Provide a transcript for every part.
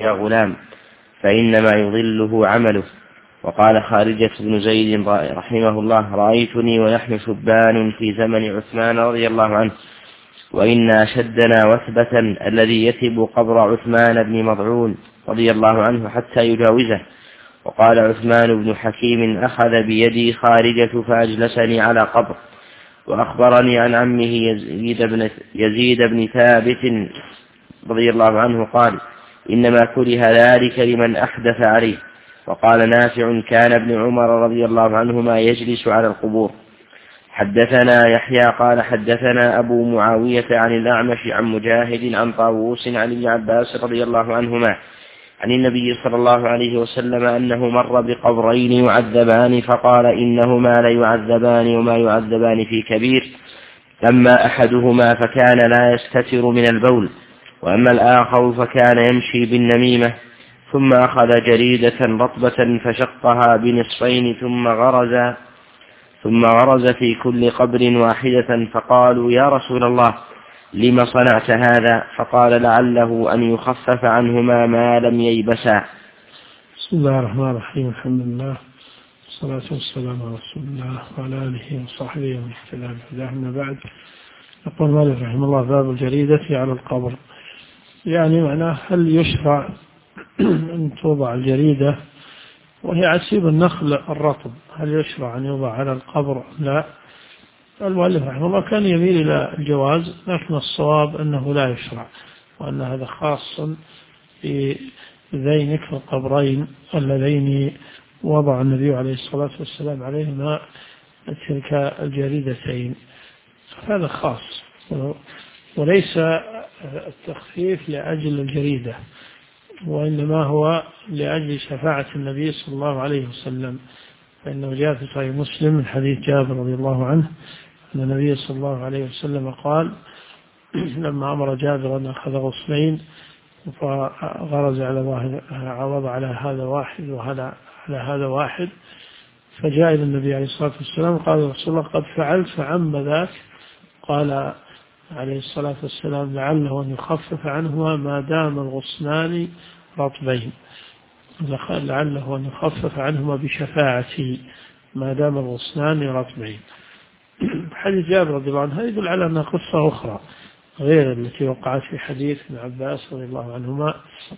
غلام فإنما يضله عمله. وقال خارجة بن زيد رحمه الله: رأيتني ونحن شبان في زمن عثمان رضي الله عنه، وإن أشدنا وثبة الذي يثب قبر عثمان بن مضعون رضي الله عنه حتى يجاوزه. وقال عثمان بن حكيم: أخذ بيدي خارجة فأجلسني على قبر. وأخبرني عن عمه يزيد بن ثابت رضي الله عنه قال: إنما كره ذلك لمن أحدث عليه. وقال نافع: كان ابن عمر رضي الله عنهما يجلس على القبور. حدثنا يحيى قال: حدثنا أبو معاوية عن الأعمش عن مجاهد عن طاووس عن ابن عباس رضي الله عنهما عن النبي صلى الله عليه وسلم أنه مر بقبرين يعذبان فقال: إنهما ليعذبان وما يعذبان في كبير، أما أحدهما فكان لا يستتر من البول، وأما الآخر فكان يمشي بالنميمة. ثم أخذ جريدة رطبة فشقها بنصفين ثم غرز في كل قبر واحدة، فقالوا: يا رسول الله، لم صنعت هذا؟ فقال: لعله أن يخفف عنهما ما لم ييبسا. بسم الله الرحمن الرحيم. الحمد لله والصلاة والسلام على رسول الله وعلى آله وصحبه ومن اهتدى بهداه. أما بعد، يقول مالك رحمه الله: باب الجريدة على القبر. يعني معناه هل يشرع أن توضع الجريدة وهي عسيب النخل الرطب، هل يشرع أن يوضع على القبر؟ لا. المؤلف رحمه الله كان يميل إلى الجواز، لكن الصواب أنه لا يشرع، وأن هذا خاص بذينك القبرين اللذين وضع النبي عليه الصلاة والسلام عليهما تلك الجريدتين، هذا خاص، وليس التخفيف لأجل الجريدة، وإنما هو لأجل شفاعة النبي صلى الله عليه وسلم. فإنه جاء في صحيح مسلم من حديث جابر رضي الله عنه أن النبي صلى الله عليه وسلم قال لما أمر جابر أن أخذ غصنين فغرز على واحد، وضع على هذا واحد وعلى هذا واحد، فجاء إلى النبي عليه الصلاة والسلام قال: يا رسول الله، قد فعلت فعم ذاك. قال عليه الصلاة والسلام: لعله أن يخفف عنهما ما دام الغصنان رطبين، لعله أن يخفف عنهما بشفاعتي ما دام الغصنان رطبين. حديث جابر رضي الله عنه يدل على أنها قصة أخرى غير التي وقعت في حديث ابن عباس رضي الله عنهما.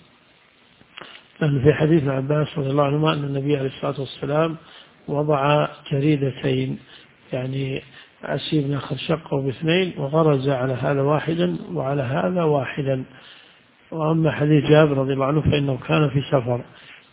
لأن في حديث ابن عباس رضي الله عنهما أن النبي عليه الصلاة والسلام وضع جريدتين، يعني عسيب نخل شقه باثنين وغرز على هذا واحدا وعلى هذا واحدا. وأما حديث جابر رضي الله عنه فإنه كان في سفر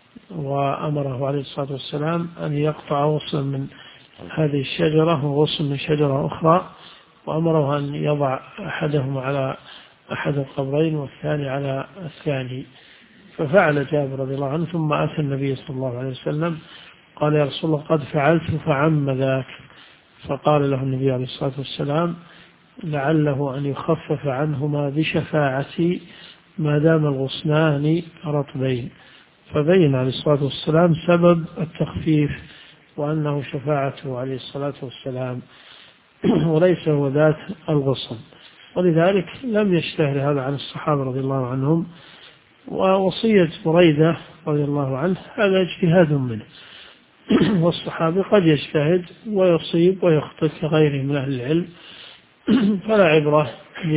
وأمره عليه الصلاة والسلام أن يقطع غصن من هذه الشجرة وغصن من شجرة أخرى، وأمره أن يضع أحدهما على أحد القبرين والثاني على الثاني. ففعل جابر رضي الله عنه، ثم أتى النبي صلى الله عليه وسلم قال: يا رسول الله، قد فعلت فعم ذاك. فقال له النبي عليه الصلاة والسلام: لعله أن يخفف عنهما بشفاعتي ما دام الغصنان رطبين. فبين عليه الصلاة والسلام سبب التخفيف، وأنه شفاعته عليه الصلاة والسلام وليس هو ذات الغصن. ولذلك لم يشتهر هذا عن الصحابة رضي الله عنهم. ووصية بريدة رضي الله عنه هذا اجتهاد منه، والصحابي قد يجتهد ويصيب ويخطئ كغيره من أهل العلم، فلا عبرة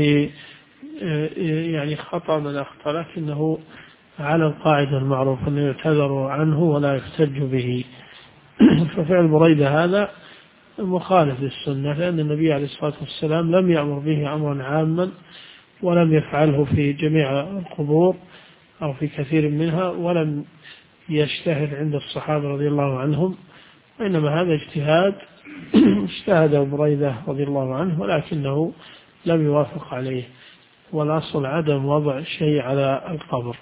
يعني خطأ من أخطأ، لكنه على القاعدة المعروفة أنه يعتذر عنه ولا يحتج به. ففعل بريدة هذا مخالف للسنة، لأن النبي عليه الصلاة والسلام لم يأمر به أمرا عاما، ولم يفعله في جميع القبور أو في كثير منها، ولم يشتهر عند الصحابة رضي الله عنهم، وإنما هذا اجتهاد اجتهد بريدة رضي الله عنه، ولكنه لم يوافق عليه، والأصل عدم وضع شيء على القبر.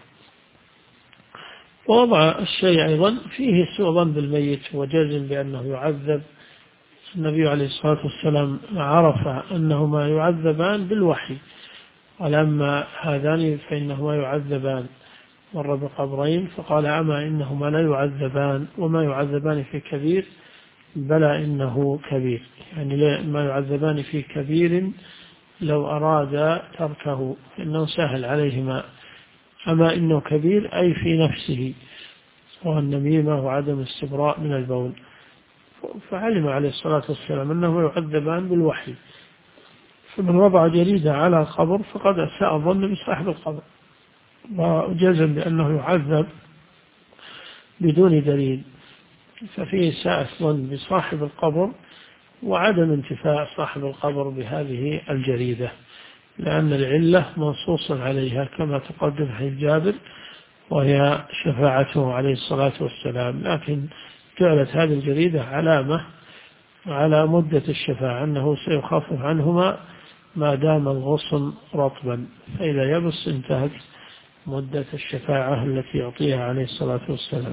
ووضع الشيء أيضا فيه سوء ظن بالميت وجزم بأنه يعذب. النبي عليه الصلاة والسلام عرف أنهما يعذبان بالوحي، ولما هذان فإنهما يعذبان. مر بقبرين فقال: أما إنهما لا يعذبان وما يعذبان في كبير، بلى إنه كبير، يعني ما يعذبان في كبير لو أراد تركه إنه سهل عليهما أما إنه كبير أي في نفسه، والنميمة وعدم الاستبراء من البول. فعلم عليه الصلاة والسلام أنه يعذبان بالوحي، فمن وضع جريدة على القبر فقد أساء الظن بصاحب القبر، وجزم بأنه يعذب بدون دليل، ففيه إساءة الظن بصاحب القبر وعدم انتفاع صاحب القبر بهذه الجريدة، لأن العلة منصوص عليها كما تقدم في جابر، وهي شفاعته عليه الصلاة والسلام. لكن جعلت هذه الجريدة علامة على مدة الشفاعة، أنه سيخفف عنهما ما دام الغصن رطبا، فإذا يبس انتهت مدة الشفاعة التي يعطيها عليه الصلاة والسلام.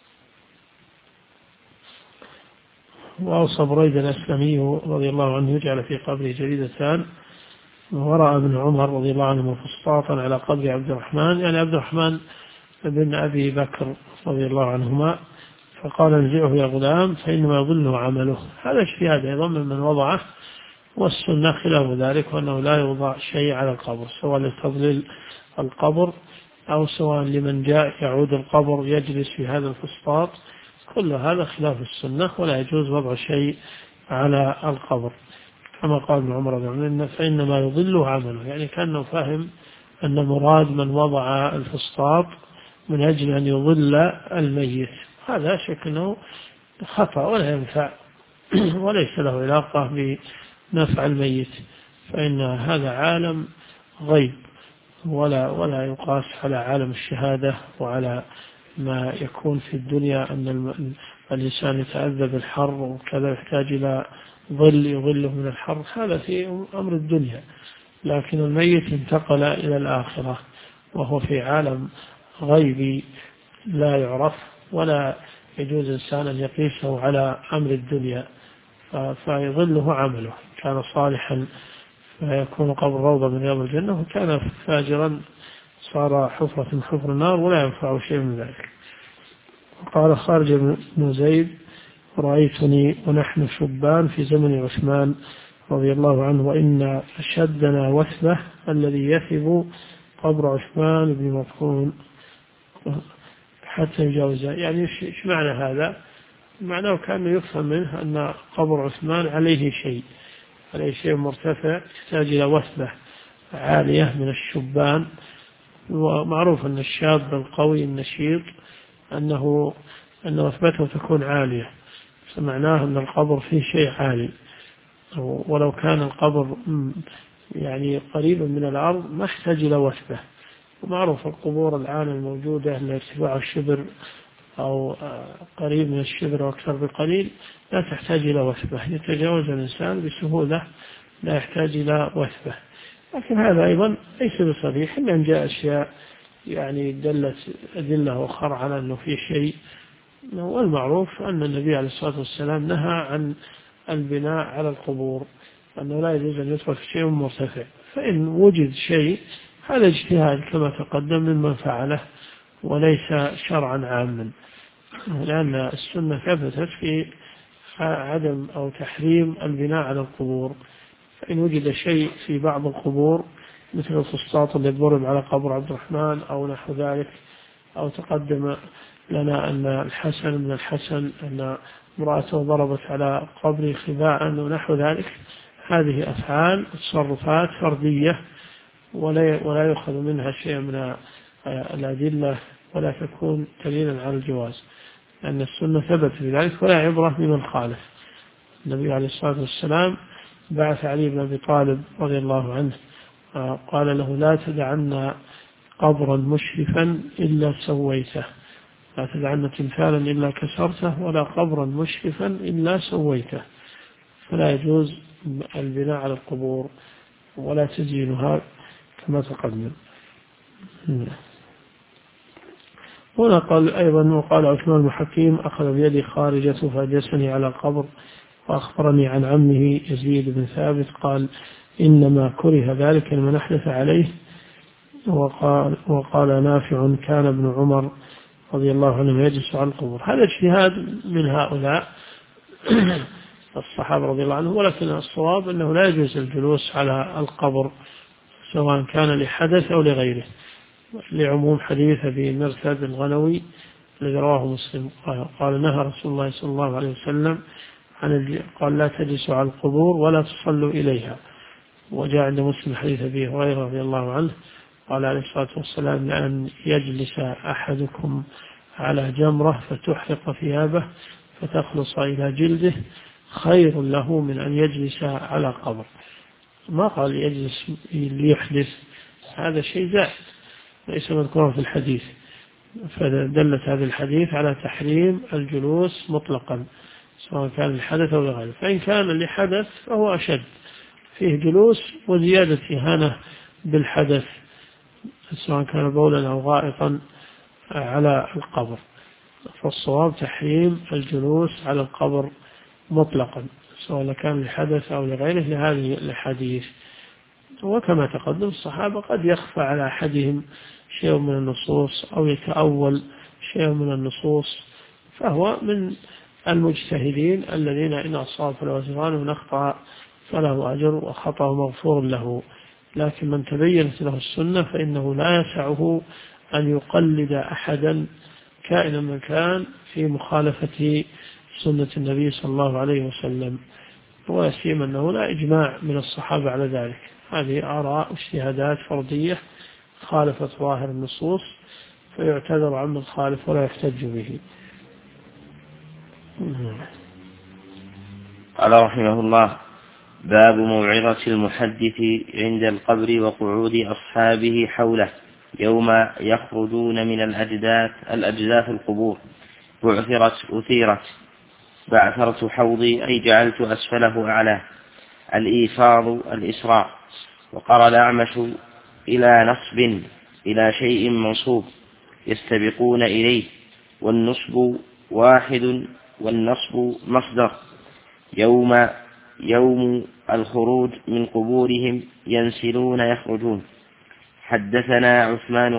وأوصى بريد الأسلمي رضي الله عنه يجعل في قبره جريدتان، ورأى ابن عمر رضي الله عنه فسطاطا على قبر عبد الرحمن، يعني عبد الرحمن بن أبي بكر رضي الله عنهما، فقال انزعه يا غلام فإنما يضله عمله. هذا اجتهاد أيضا من وضعه، والسنة خلاف ذلك، وأنه لا يوضع شيء على القبر سواء لتضليل القبر أو سواء لمن جاء يعود القبر يجلس في هذا الفسطاط، كل هذا خلاف السنة، ولا يجوز وضع شيء على القبر، كما قال ابن عمر رضي الله عنه فإنما يضله عمله، يعني كأنه فاهم أن مراد من وضع الفسطاط من أجل أن يضل الميت. هذا شك أنه خطأ ولا ينفع وليس له علاقة بنفع الميت، فإن هذا عالم غيب ولا يقاس على عالم الشهادة وعلى ما يكون في الدنيا، أن الإنسان يتأذى بالحر وكذا يحتاج إلى ظل يظله من الحر، هذا في أمر الدنيا. لكن الميت انتقل إلى الآخرة وهو في عالم غيبي لا يعرف، ولا يجوز إنسان أن يقيسه على أمر الدنيا، فيظله عمله، كان صالحا فيكون قبر روضة من رياض الجنة، وكان فاجرا صار حفرة من حفر النار ولا ينفع شيء من ذلك. قال خارج بن زيد رأيتني ونحن شبان في زمن عثمان رضي الله عنه، وإن أشدنا وثبة الذي يثب قبر عثمان بن مطعون حتى يجاوزه. يعني إيش معنى هذا؟ معناه كأنه يفهم منه أن قبر عثمان عليه شيء مرتفع يحتاج إلى وثبة عالية من الشبان، ومعروف أن الشاب القوي النشيط أن وثبته تكون عالية، فمعناه أن القبر فيه شيء عالي، ولو كان القبر يعني قريبا من الأرض ما يحتاج إلى وثبة. ومعروف القبور الآن الموجودة لارتفاع الشبر أو قريب من الشبر وأكثر بقليل لا تحتاج إلى وثبة، يتجاوز الإنسان بسهولة لا يحتاج إلى وثبة. لكن هذا أيضا ليس بصريح، إن جاء أشياء يعني دلت أدلة أخرى على أنه في شيء. والمعروف أن النبي عليه الصلاة والسلام نهى عن البناء على القبور، أنه لا يجوز أن يترك شيء مرتفع، فإن وجد شيء هذا اجتهاد كما تقدم ممن فعله وليس شرعا عاما، لأن السنة ثبتت في عدم أو تحريم البناء على القبور. فإن وجد شيء في بعض القبور مثل الفسطاط اللي ضرب على قبر عبد الرحمن أو نحو ذلك، أو تقدم لنا أن الحسن من الحسن أن امرأته ضربت على قبر خباء ونحو ذلك، هذه أفعال تصرفات فردية ولا يؤخذ منها شيء من الأدلة ولا تكون دليلا على الجواز، لأن السنة ثبت بذلك ولا عبرة بمن خالف. النبي عليه الصلاة والسلام بعث علي بن أبي طالب رضي الله عنه قال له لا تدعنا قبرا مشرفا إلا سويته، لا تدعنا تمثالا إلا كسرته، ولا قبرا مشرفا إلا سويته. فلا يجوز البناء على القبور ولا تزيينها كما تقدم. هنا قال أيضا وقال عثمان بن حكيم أخذ بيدي خارجة فأجلسني على القبر وأخبرني عن عمه يزيد بن ثابت قال إنما كره ذلك لمن أحدث عليه. وقال نافع كان ابن عمر رضي الله عنه يجلس على القبور. هذا اجتهاد من هؤلاء الصحابة رضي الله عنهم، ولكن الصواب أنه لا يجوز الجلوس على القبر سواء كان لحدث أو لغيره، لعموم حديث أبي مرثد الغنوي الذي رواه مسلم قال نهى رسول الله صلى الله عليه وسلم قال لا تجلسوا على القبور ولا تصلوا إليها. وجاء عند مسلم حديث أبي هريرة رضي الله عنه قال عليه الصلاة والسلام لأن يجلس أحدكم على جمرة فتحرق ثيابه فتخلص إلى جلده خير له من أن يجلس على قبر. ما قال يجلس ليحدث، هذا شيء زائد ليس مذكورا في الحديث، فدلت هذا الحديث على تحريم الجلوس مطلقا سواء كان لحدث أو لغيره. فإن كان لحدث فهو أشد، فيه جلوس وزيادة إهانة بالحدث سواء كان بولا أو غائطا على القبر. فالصواب تحريم الجلوس على القبر مطلقا سواء كان لحدث أو لغيره لهذه الحديث. وكما تقدم الصحابة قد يخفى على أحدهم شيء من النصوص أو يتأول شيء من النصوص، فهو من المجتهدين الذين إن أصاب فله أجران وإن أخطأ فله أجر وخطأه مغفور له. لكن من تبينت له السنة فإنه لا يسعه أن يقلد أحدا كائنا من كان في مخالفة سنة النبي صلى الله عليه وسلم، ويسيم أنه لا إجماع من الصحابة على ذلك. هذه آراء واجتهادات فردية خالفت ظاهر النصوص فيعتذر عن من خالف ولا يحتج به. قال رحمه الله: باب موعظة المحدث عند القبر وقعود أصحابه حوله يوم يخرجون من الأجداث القبور. بعثرت حوضي أي جعلت أسفله أعلاه. الإيفاض الإسراء. وقرأ الأعمش إلى نصب إلى شيء منصوب يستبقون إليه، والنصب واحد والنصب مصدر. يوم الخروج من قبورهم ينسلون يخرجون. حدثنا عثمان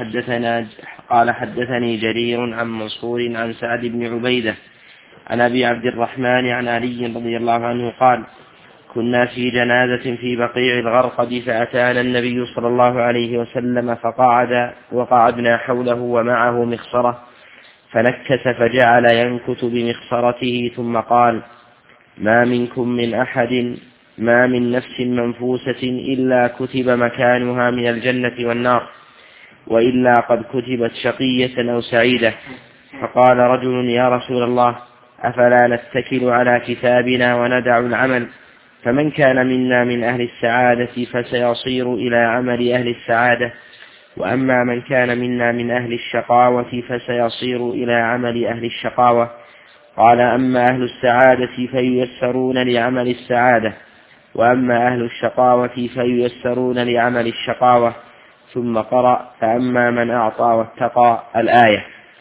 قال حدثني جرير عن منصور عن سعد بن عبيدة عن أبي عبد الرحمن عن علي رضي الله عنه قال: كنا في جنازة في بقيع الغرقد فأتانا النبي صلى الله عليه وسلم وقعدنا حوله ومعه مخصرة فنكس فجعل ينكت بمخصرته ثم قال: ما منكم من أحد ما من نفس منفوسة إلا كتب مكانها من الجنة والنار، وإلا قد كتبت شقية أو سعيدة. فقال رجل: يا رسول الله، أفلا نتكل على كتابنا وندع العمل؟ فمن كان منا من أهل السعادة فسيصير إلى عمل أهل السعادة، وأما من كان منا من أهل الشقاوة فسيصير إلى عمل أهل الشقاوة. قال: أما أهل السعادة فييسرون لعمل السعادة، وأما أهل الشقاوة فييسرون لعمل الشقاوة. ثم قرأ: فأما من أعطى واتقى الآية.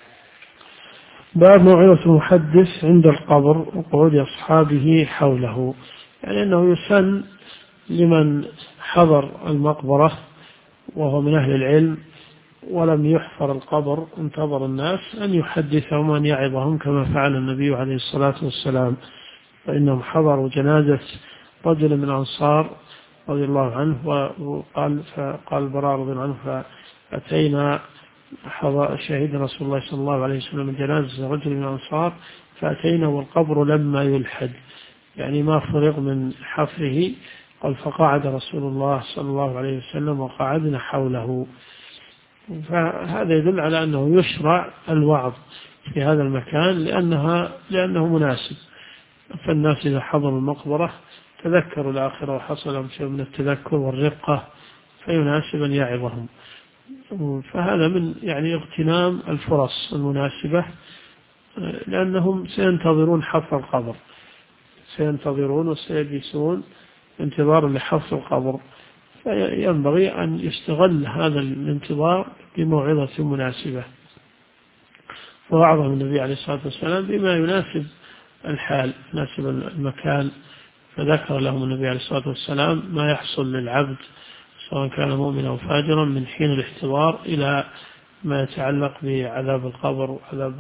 باب موعظة المحدث عند القبر وقعود أصحابه حوله، يعني أنه يسن لمن حضر المقبرة وهو من أهل العلم ولم يحفر القبر انتظر الناس أن يحدثهم وأن يعظهم كما فعل النبي عليه الصلاة والسلام، فإنهم حضروا جنازة رجل من الأنصار رضي الله عنه، فقال البراء رضي الله عنه: فأتينا شهيد رسول الله صلى الله عليه وسلم جنازة رجل من الأنصار فأتينا والقبر لما يلحد، يعني ما فرغ من حفره. قال: فقعد رسول الله صلى الله عليه وسلم وقعدنا حوله. فهذا يدل على أنه يشرع الوعظ في هذا المكان لأنه مناسب. فالناس إذا حضروا المقبرة تذكروا الآخرة وحصل لهم شيء من التذكر والرقة فيناسب أن يعظهم. فهذا من اغتنام الفرص المناسبة، لأنهم سينتظرون حفر القبر، سينتظرون وسيجلسون انتظارا لحفر القبر، فينبغي أن يستغل هذا الانتظار بموعظة مناسبة. ووعظهم النبي عليه الصلاة والسلام بما يناسب الحال يناسب المكان، فذكر لهم النبي عليه الصلاة والسلام ما يحصل للعبد سواء كان مؤمنا أو فاجرا من حين الاحتضار إلى ما يتعلق بعذاب القبر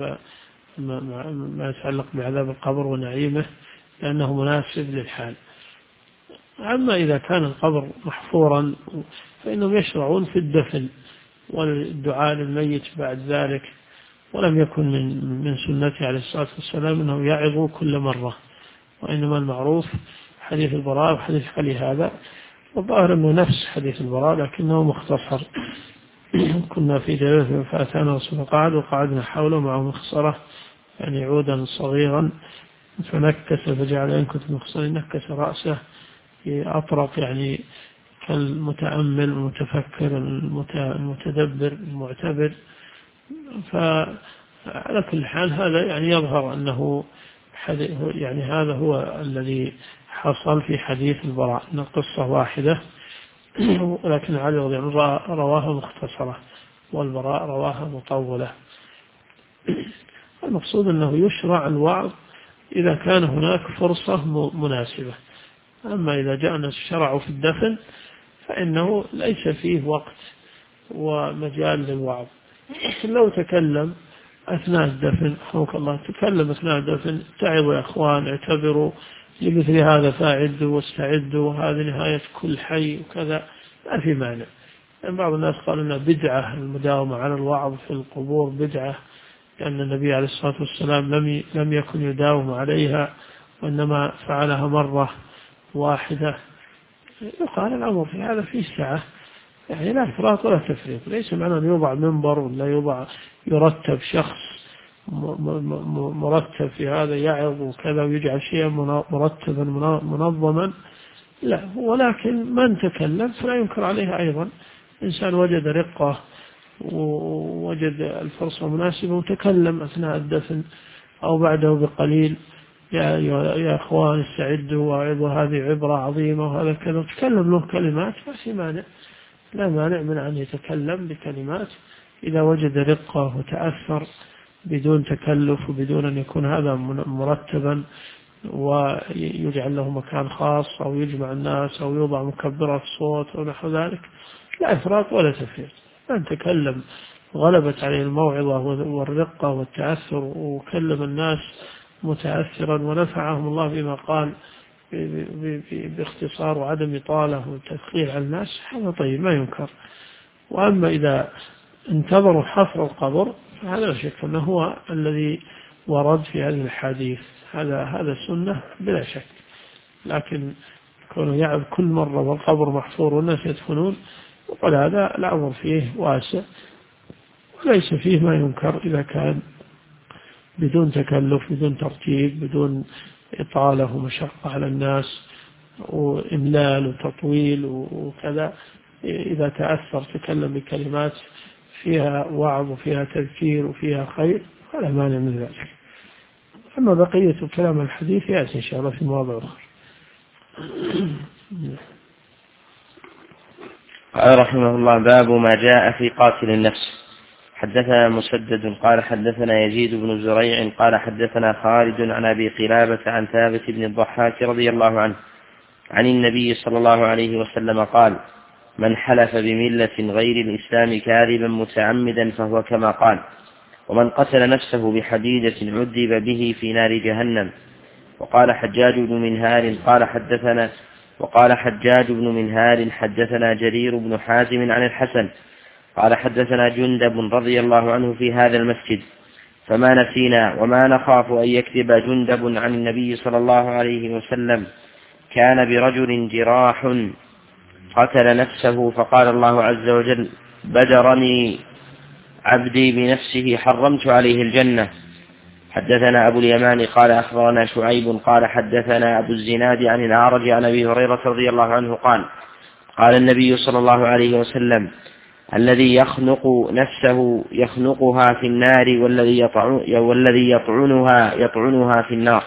بعذاب القبر ونعيمه، لأنه مناسب للحال. أما إذا كان القبر محفورا فإنهم يشرعون في الدفن، والدعاء للميت بعد ذلك. ولم يكن من سنته عليه الصلاة والسلام أنه يعظ كل مرة، وإنما المعروف حديث البراء وحديث علي هذا، والظاهر أنه نفس حديث البراء لكنه مختصر. كنا في جلسة فأتانا رسول قعد وقعدنا حوله معه مخصرة، يعني عودا صغيرا، فنكس فجعل ينكت مخصرا، نكس رأسه أطرق، يعني كالمتأمل المتفكر المتدبر المعتبر. فعلى كل حال هذا يعني يظهر أنه يعني هذا هو الذي حصل في حديث البراء، أن القصة واحدة، ولكن علي رضي الله عنه رواها مختصرة والبراء رواها مطولة. المقصود أنه يشرع الوعظ إذا كان هناك فرصة مناسبة. أما إذا جاءنا الشرع في الدفن فإنه ليس فيه وقت ومجال للوعظ. لو تكلم أثناء الدفن، حوك الله، تكلم أثناء الدفن، تعظوا يا أخوان، اعتبروا لمثل هذا فاعدوا واستعدوا، وهذه نهاية كل حي وكذا، ما في مانع. يعني بعض الناس قال أنها بدعة المداومة على الوعظ في القبور، بدعة، لأن النبي عليه الصلاة والسلام لم يكن يداوم عليها، وإنما فعلها مرة واحدة. يقال الأمر في هذا فيه سعة، يعني لا إفراط ولا تفريط. ليس معنى أن يوضع منبر ولا يرتب شخص مرتب في هذا يعظ وكذا ويجعل شيئا مرتبا منظما، لا. ولكن من تكلم فلا ينكر عليه أيضا. إنسان وجد رقة ووجد الفرصة مناسبة وتكلم أثناء الدفن أو بعده بقليل، يا أخوان استعدوا وعظوا، هذه عبرة عظيمة وهذا كذا، تكلم له كلمات، ما في مانع، لا مانع من أن يتكلم بكلمات إذا وجد رقة وتأثر بدون تكلف وبدون أن يكون هذا مرتبا ويجعل له مكان خاص أو يجمع الناس أو يوضع مكبرات صوت أو نحو ذلك. لا إفراط ولا تفريط. من تكلم غلبت عليه الموعظة والرقة والتأثر وكلم الناس متأثرا ونفعهم الله بما قال باختصار وعدم إطالة والتثقيل على الناس، هذا طيب ما ينكر. وأما إذا انتظروا حفر القبر فهذا لا شك أنه هو الذي ورد في هذه الحديث، هذا سنة بلا شك. لكن كونه يعب كل مرة والقبر محفور والناس يدفنون، وقال هذا الأمر فيه واسع وليس فيه ما ينكر إذا كان بدون تكلف، بدون ترتيب، بدون إطالة ومشقة على الناس وإملال وتطويل وكذا. إذا تأثر تكلم بكلمات فيها وعظ وفيها تذكير وفيها خير فلا مانع من ذلك. أما بقية كلام الحديث يأتي إن شاء الله في مواضع أخرى. قال رحمه الله: باب ما جاء في قاتل النفس. حدثنا مسدد قال حدثنا يزيد بن زريع قال حدثنا خالد عن أبي قلابة عن ثابت بن الضحاك رضي الله عنه عن النبي صلى الله عليه وسلم قال: من حلف بملة غير الإسلام كاذبا متعمدا فهو كما قال. ومن قتل نفسه بحديدة عذب به في نار جهنم. وقال حجاج بن منهال حدثنا جرير بن حازم عن الحسن قال حدثنا جندب رضي الله عنه في هذا المسجد، فما نسينا وما نخاف أن يكذب جندب عن النبي صلى الله عليه وسلم. كان برجل جراح قتل نفسه فقال الله عز وجل: بدرني عبدي بنفسه حرمت عليه الجنة. حدثنا أبو اليمان قال أخبرنا شعيب قال حدثنا أبو الزناد عن الأعرج عن أبي هريرة رضي الله عنه قال النبي صلى الله عليه وسلم: الذي يخنق نفسه يخنقها في النار والذي يطعنها في النار.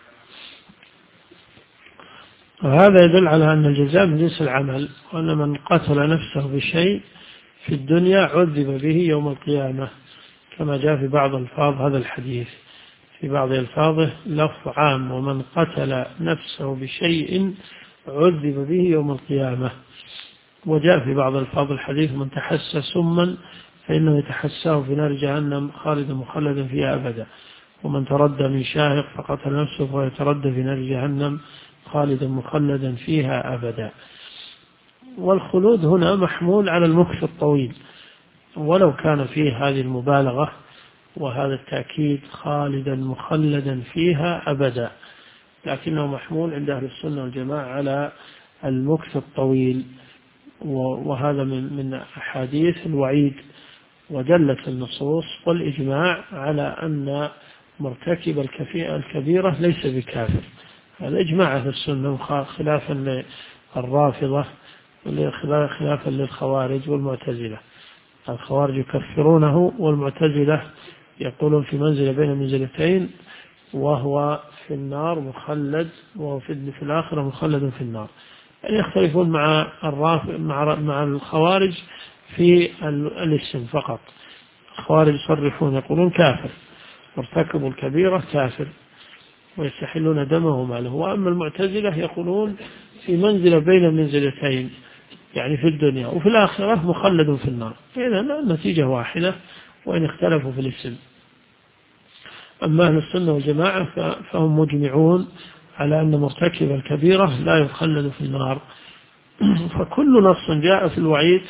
وهذا يدل على أن الجزاء من جنس العمل، وأن من قتل نفسه بشيء في الدنيا عذب به يوم القيامة، كما جاء في بعض الفاظ هذا الحديث. في بعض الفاظه لفظ عام: ومن قتل نفسه بشيء عذب به يوم القيامة. وجاء في بعض الفاظ الحديث: من تحسى سما فإنه يتحساه في نار جهنم خالدا مخلدا فيها أبدا، ومن تردى من شاهق فقتل نفسه فهو يتردى في نار جهنم خالدا مخلدا فيها أبدا. والخلود هنا محمول على المكث الطويل، ولو كان فيه هذه المبالغة وهذا التأكيد خالدا مخلدا فيها أبدا، لكنه محمول عند أهل السنة والجماعة على المكث الطويل، وهذا من أحاديث الوعيد. ودلت النصوص والإجماع على أن مرتكب الكبيرة ليس بكافر. هذا إجماع أهل السنة، خلافا للرافضة، خلافا للخوارج والمعتزلة. الخوارج يكفرونه، والمعتزلة يقولون في منزلة بين منزلتين، وهو في النار مخلد، وهو في الآخرة مخلد في النار. يعني يختلفون مع الخوارج في الاسم فقط. الخوارج يصرفون يقولون كافر، مرتكب الكبيرة كافر، ويستحلون دمه وماله. وأما المعتزلة يقولون في منزلة بين المنزلتين، يعني في الدنيا وفي الآخرة مخلد في النار. إذن النتيجة واحدة وإن اختلفوا في الاسم. أما أهل السنة والجماعة فهم مجمعون على أن مرتكب الكبيرة لا يخلد في النار. فكل نص جاء في الوعيد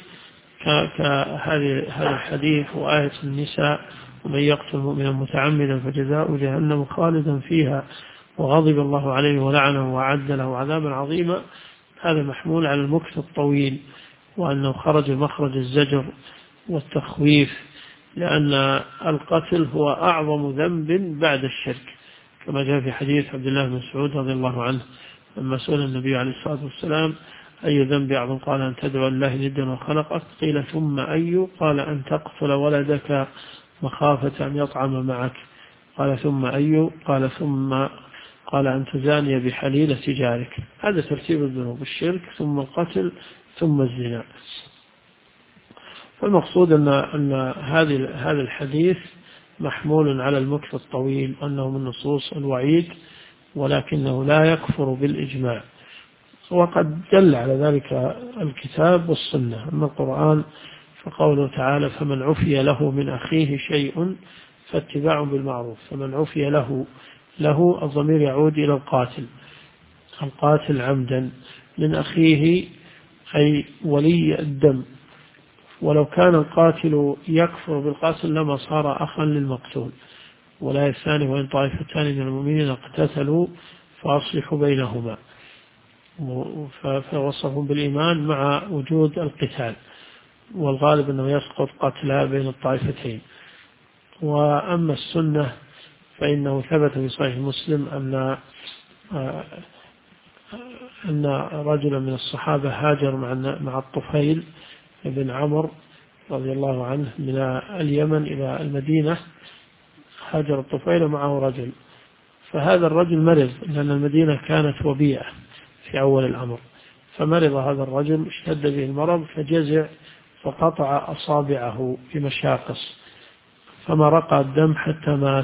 كهذا الحديث وآية النساء: ومن يقتل مؤمنا متعمدا فجزاؤه جهنم خالدا فيها وغضب الله عليه ولعنه وأعد له عذابا عظيما، هذا محمول على المكث الطويل، وأنه خرج مخرج الزجر والتخويف، لأن القتل هو أعظم ذنب بعد الشرك، كما جاء في حديث عبد الله بن مسعود رضي الله عنه لما سئل النبي عليه الصلاة والسلام: أي ذنب أعظم؟ قال: أن تدعو الله ندا وخلقك. قيل: ثم أي؟ قال: أن تقتل ولدك مخافة أن يطعم معك. قال: ثم أي؟ قال: أن تزاني بحليلة جارك. هذا ترتيب الذنوب: الشرك ثم القتل ثم الزنا. فالمقصود أن هذا الحديث محمول على المكث الطويل، أنه من نصوص الوعيد، ولكنه لا يكفر بالإجماع. وقد دل على ذلك الكتاب والسنة. أما القرآن فقوله تعالى: فمن عفي له من أخيه شيء فاتباع بالمعروف. فمن عفي له الضمير يعود إلى القاتل عمدا، من أخيه أي ولي الدم. ولو كان القاتل يكفر بالقاتل لما صار أخا للمقتول. ولا الثاني: وإن طائفتان من المؤمنين اقتتلوا فأصلحوا بينهما. فوصفهم بالإيمان مع وجود القتال، والغالب أنه يسقط قتلى بين الطائفتين. وأما السنة فإنه ثبت في صحيح مسلم أن رجلا من الصحابة هاجر مع الطفيل بن عمرو رضي الله عنه من اليمن إلى المدينة. هاجر الطفيل معه رجل، فهذا الرجل مرض، لأن المدينة كانت وبيئة في أول الأمر، فمرض هذا الرجل، اشتد به المرض فجزع فقطع أصابعه بمشاقص، فما رقى الدم حتى مات.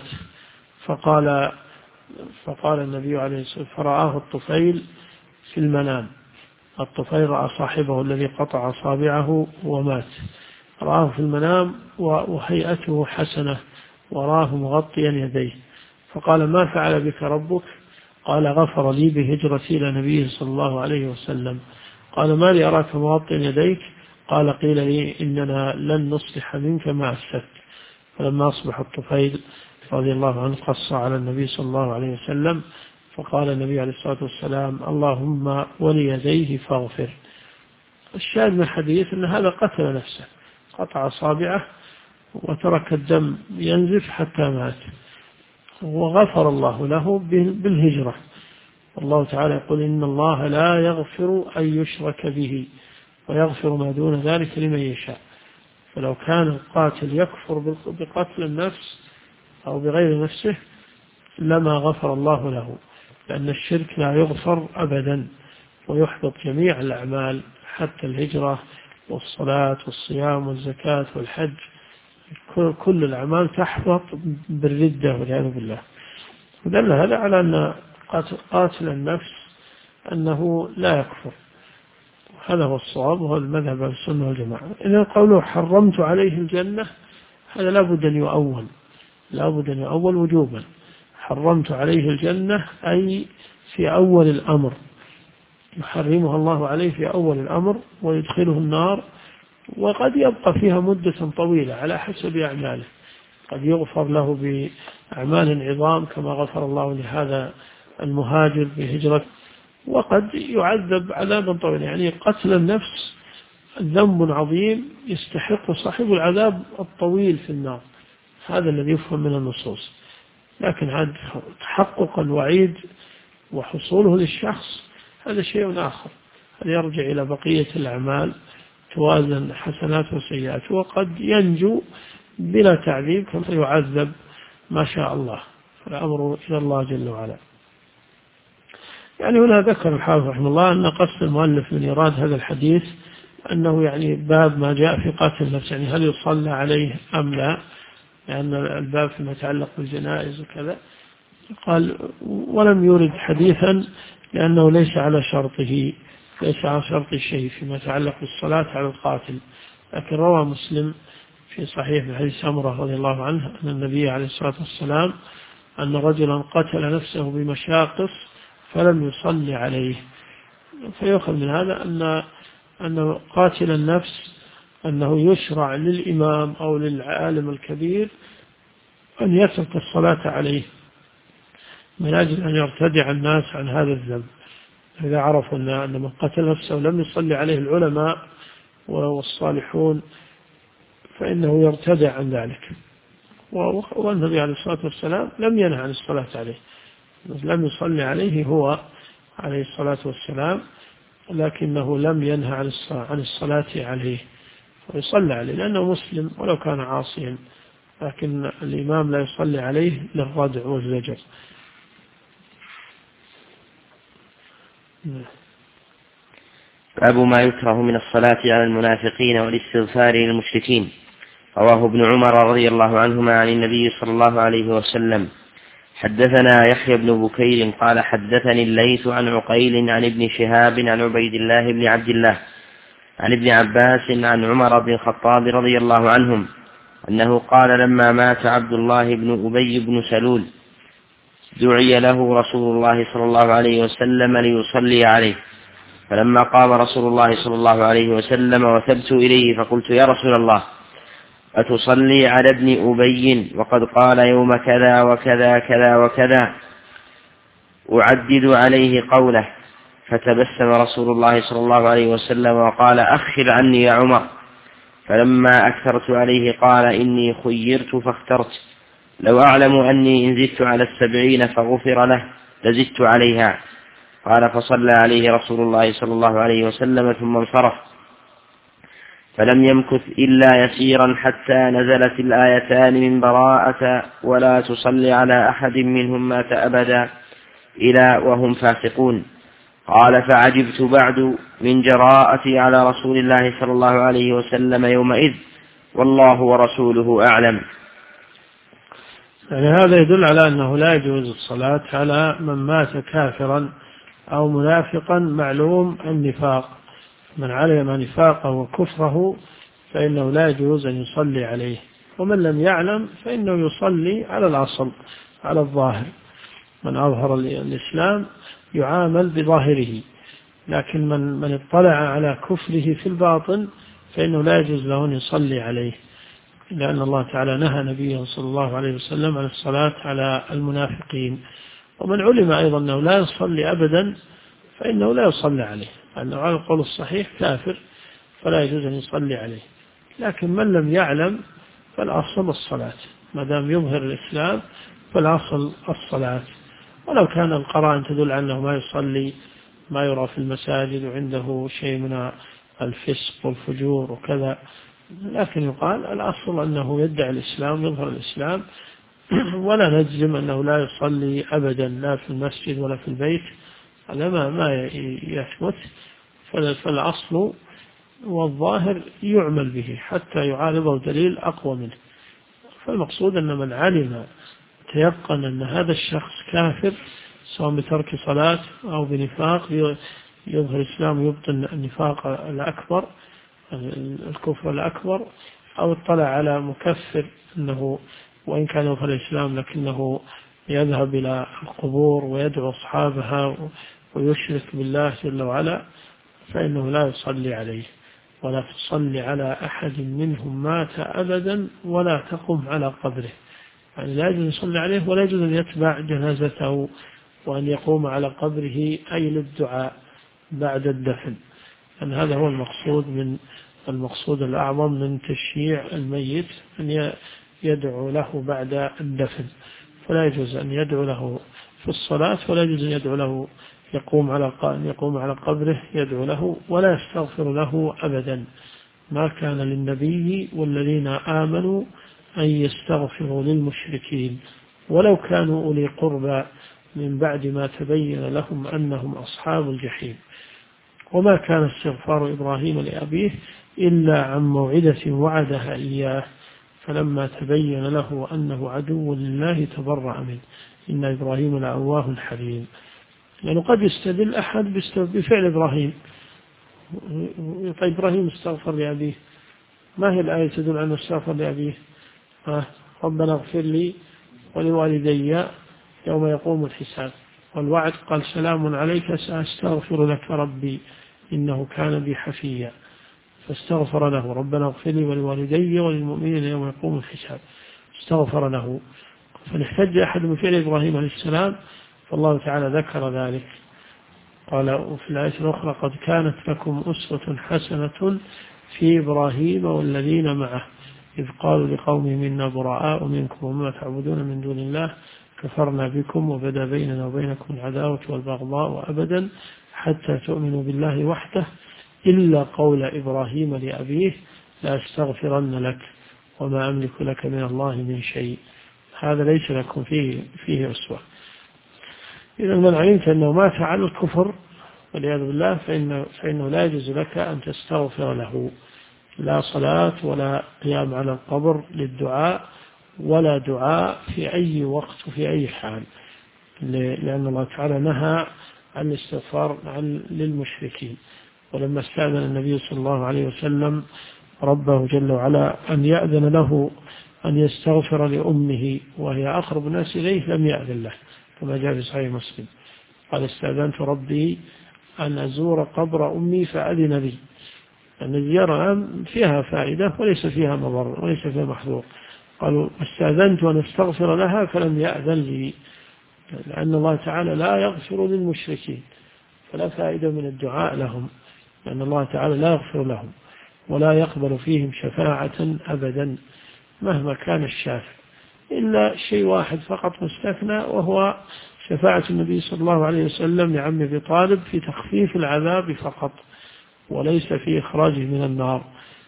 فقال النبي عليه الصلاة والسلام: فرآه الطفيل في المنام. الطفيل رأى صاحبه الذي قطع أصابعه ومات، رآه في المنام وهيئته حسنة، وراه مغطيا يديه، فقال: ما فعل بك ربك؟ قال: غفر لي بهجرتي إلى نبيه صلى الله عليه وسلم. قال: ما لي أراك مغطيا يديك؟ قال: قيل لي إننا لن نصلح منك مع السبت. فلما أصبح الطفيل رضي الله عنه قص على النبي صلى الله عليه وسلم، فقال النبي عليه الصلاة والسلام: اللهم وليديه فاغفر. الشاهد من الحديث أن هذا قتل نفسه، قطع أصابعه وترك الدم ينزف حتى مات، وغفر الله له بالهجرة. الله تعالى يقول: إن الله لا يغفر أن يشرك به ويغفر ما دون ذلك لمن يشاء. فلو كان القاتل يكفر بقتل النفس أو بغير نفسه لما غفر الله له، لأن الشرك لا يغفر أبدا، ويحبط جميع الأعمال حتى الهجرة والصلاة والصيام والزكاة والحج، كل الأعمال تحبط بالردة والعياذ بالله. ودل هذا على أن قاتل النفس أنه لا يكفر. هذا هو الصواب، وهو المذهب السنة والجماعة. إذا قوله حرمت عليه الجنة، هذا لابد أن يؤول وجوبا. حرمت عليه الجنة أي في أول الأمر، يحرمها الله عليه في أول الأمر ويدخله النار وقد يبقى فيها مدة طويلة على حسب أعماله، قد يغفر له بأعمال عظام كما غفر الله لهذا المهاجر بهجرة، وقد يعذب عذابا طويلا. يعني قتل النفس ذنب عظيم يستحق صاحب العذاب الطويل في النار، هذا الذي يفهم من النصوص. لكن هذا تحقق الوعيد وحصوله للشخص هذا شيء آخر، هذا يرجع إلى بقية الأعمال توازن حسنات وسيئات، وقد ينجو بلا تعذيب كما يعذب ما شاء الله، فالأمر إلى الله جل وعلا. يعني هنا ذكر الحافظ رحمه الله أن قصد المؤلف من إيراد هذا الحديث أنه يعني باب ما جاء في قتل النفس، يعني هل يصلى عليه أم لا، لأن يعني الباب فيما يتعلق بالجنائز وكذا. قال ولم يورد حديثا لأنه ليس على شرطه، ليس على شرط الشيء فيما يتعلق بالصلاة على القاتل. لكن روى مسلم في صحيح من حديث سمرة رضي الله عنه أن النبي عليه الصلاة والسلام أن رجلا قتل نفسه بمشاقص فلم يصلي عليه. فيؤخذ من هذا أن قاتل النفس أنه يشرع للإمام أو للعالم الكبير أن يترك الصلاة عليه من أجل أن يرتدع الناس عن هذا الذنب. إذا عرفوا أن من قتل نفسه لم يصلي عليه العلماء والصالحون فإنه يرتدع عن ذلك. والنبي عليه الصلاة والسلام لم ينهى عن الصلاة عليه، لم يصلي عليه هو عليه الصلاة والسلام، لكنه لم ينهى عن الصلاة عليه، ويصلى عليه لأنه مسلم ولو كان عاصيا، لكن الإمام لا يصلي عليه للردع والزجر. باب ما يكره من الصلاة على المنافقين والاستغفار للمشركين. رواه ابن عمر رضي الله عنهما عن النبي صلى الله عليه وسلم. حدثنا يحيى بن بكير قال حدثني الليث عن عقيل عن ابن شهاب عن عبيد الله بن عبد الله عن ابن عباس عن عمر بن الخطاب رضي الله عنهم أنه قال لما مات عبد الله بن أبي بن سلول دعي له رسول الله صلى الله عليه وسلم ليصلي عليه، فلما قام رسول الله صلى الله عليه وسلم وثبت إليه فقلت يا رسول الله أتصلي على ابن أبي وقد قال يوم كذا وكذا كذا وكذا، أعدد عليه قوله، فتبسم رسول الله صلى الله عليه وسلم وقال أخر عني يا عمر، فلما أكثرت عليه قال إني خيرت فاخترت، لو أعلم أني إن زدت على 70 فغفر له لزدت عليها. قال فصلى عليه رسول الله صلى الله عليه وسلم ثم انصرف، فلم يمكث إلا يسيرا حتى نزلت الآيتان من براءة ولا تصلي على أحد منهم مات أبدا إلى وهم فاسقون. قال فعجبت بعد من جراءتي على رسول الله صلى الله عليه وسلم يومئذ، والله ورسوله أعلم. يعني هذا يدل على أنه لا يجوز الصلاة على من مات كافرا أو منافقا معلوم النفاق، من علم نفاقه وكفره فإنه لا يجوز أن يصلي عليه، ومن لم يعلم فإنه يصلي على الأصل على الظاهر، من أظهر الإسلام يعامل بظاهره، لكن من اطلع على كفره في الباطن فإنه لا يجوز له أن يصلي عليه، لأن الله تعالى نهى نبيه صلى الله عليه وسلم عن الصلاة على المنافقين. ومن علم أيضا أنه لا يصلي أبدا فإنه لا يصلي عليه، لأنه على القول الصحيح كافر فلا يجوز أن يصلي عليه. لكن من لم يعلم فالأصل الصلاة، ما دام يظهر الإسلام فالأصل الصلاة، ولو كان القرائن تدل على أنه ما يصلي، ما يرى في المساجد وعنده شيء من الفسق والفجور وكذا، لكن يقال الأصل أنه يدعي الإسلام يظهر الإسلام، ولا نجزم أنه لا يصلي أبدا لا في المسجد ولا في البيت، هذا ما يثبت. فالأصل والظاهر يعمل به حتى يعارضه دليل أقوى منه. فالمقصود أن من علم تيقن أن هذا الشخص كافر سواء بترك صلاة أو بنفاق يظهر الإسلام يبطن النفاق الأكبر الكفر الأكبر، أو اطلع على مكفر أنه وإن كان يظهر الإسلام لكنه يذهب إلى القبور ويدعو أصحابها ويشرك بالله جل وعلا، فإنه لا يصلي عليه. ولا تصلي على أحد منهم مات أبدا ولا تقم على قبره. يعني لا يجوز يصلي عليه ولا يجوز أن يتبع جنازته وأن يقوم على قبره أي للدعاء بعد الدفن. أن هذا هو المقصود الأعظم من تشييع الميت، أن يدعو له بعد الدفن، فلا يجوز أن يدعو له في الصلاة، ولا يجوز أن يدعو له يقوم على قبره يدعو له ولا يستغفر له أبدا. ما كان للنبي والذين آمنوا أن يستغفروا للمشركين ولو كانوا أولي قربى من بعد ما تبين لهم أنهم أصحاب الجحيم. وما كان استغفار إبراهيم لأبيه إلا عن موعدة وعدها إياه فلما تبين له أنه عدو لله تبرأ منه إن إبراهيم لأواه حليم. يعني قد يستدل أحد بفعل إبراهيم. طيب إبراهيم استغفر لأبيه، ما هي الآية تدل أنه استغفر لأبيه؟ ربنا اغفر لي ولوالدي يوم يقوم الحساب، والوعد قال سلام عليك سأستغفر لك ربي إنه كان بي حفيا، فاستغفر له ربنا اغفر لي ولوالدي وللمؤمنين يوم يقوم الحساب، استغفر له. فنحتج أحد من فعل إبراهيم عليه السلام، فالله تعالى ذكر ذلك قال وفي الآية الأخرى قد كانت لكم أسوة حسنة في إبراهيم والذين معه إذ قالوا لقومهم إنا براء منكم وما تعبدون من دون الله كفرنا بكم وبدا بيننا وبينكم العداوة والبغضاء أبدا حتى تؤمنوا بالله وحده إلا قول إبراهيم لأبيه لأستغفرن لك وما أملك لك من الله من شيء. هذا ليس لكم فيه أسوة. إذا من علمت أنه مات على الكفر والعياذ بالله فإنه لا يجوز لك أن تستغفر له، لا صلاة ولا قيام على القبر للدعاء ولا دعاء في أي وقت وفي أي حال، لأن الله تعالى نهى عن الاستغفار للمشركين. ولما استأذن النبي صلى الله عليه وسلم ربه جل وعلا أن يأذن له أن يستغفر لأمه وهي أقرب الناس إليه لم يأذن له كما جاء في صحيح مسلم قال استأذنت ربي أن أزور قبر أمي فأذن لي. أن الزيارة فيها فائدة وليس فيها مضر وليس فيها محظور. قالوا استأذنت أن أستغفر لها فلم يأذن لي، لأن الله تعالى لا يغفر للمشركين فلا فائدة من الدعاء لهم، لأن الله تعالى لا يغفر لهم ولا يقبل فيهم شفاعة أبدا مهما كان الشافع، إلا شيء واحد فقط مستثنى وهو شفاعة النبي صلى الله عليه وسلم لعم أبي طالب في تخفيف العذاب فقط وليس في إخراجه من النار.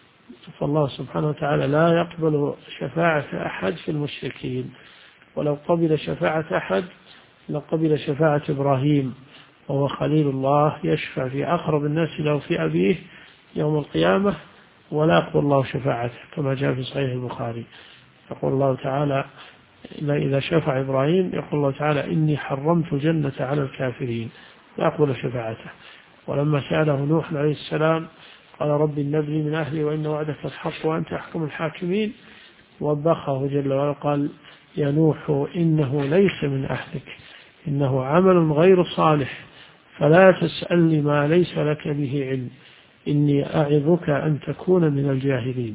فالله سبحانه وتعالى لا يقبل شفاعة أحد في المشركين، ولو قبل شفاعة أحد لقبل شفاعة إبراهيم وهو خليل الله يشفع في أقرب الناس له في أبيه يوم القيامة ولا يقبل الله شفاعته كما جاء في صحيح البخاري. يقول الله تعالى إذا شفع إبراهيم يقول الله تعالى إني حرمت الجنة على الكافرين لا يقبل شفاعته. ولما سأله نوح عليه السلام قال رب النبي من أهلي وإن وعدك الحق وأنت أحكم الحاكمين وبخه جل وعلا قال يا نوح إنه ليس من أهلك إنه عمل غير صالح فلا تسألني ما ليس لك به علم إني أعظك أن تكون من الجاهلين.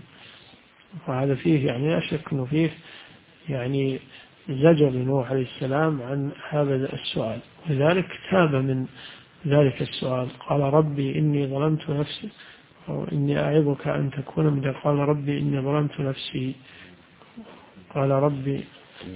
وهذا فيه يعني لا شك أنه فيه يعني زجر نوح عليه السلام عن هذا السؤال، ولذلك تاب من ذلك السؤال قال ربي إني ظلمت نفسي أو إني أعظك أن تكون من قال ربي إني ظلمت نفسي قال ربي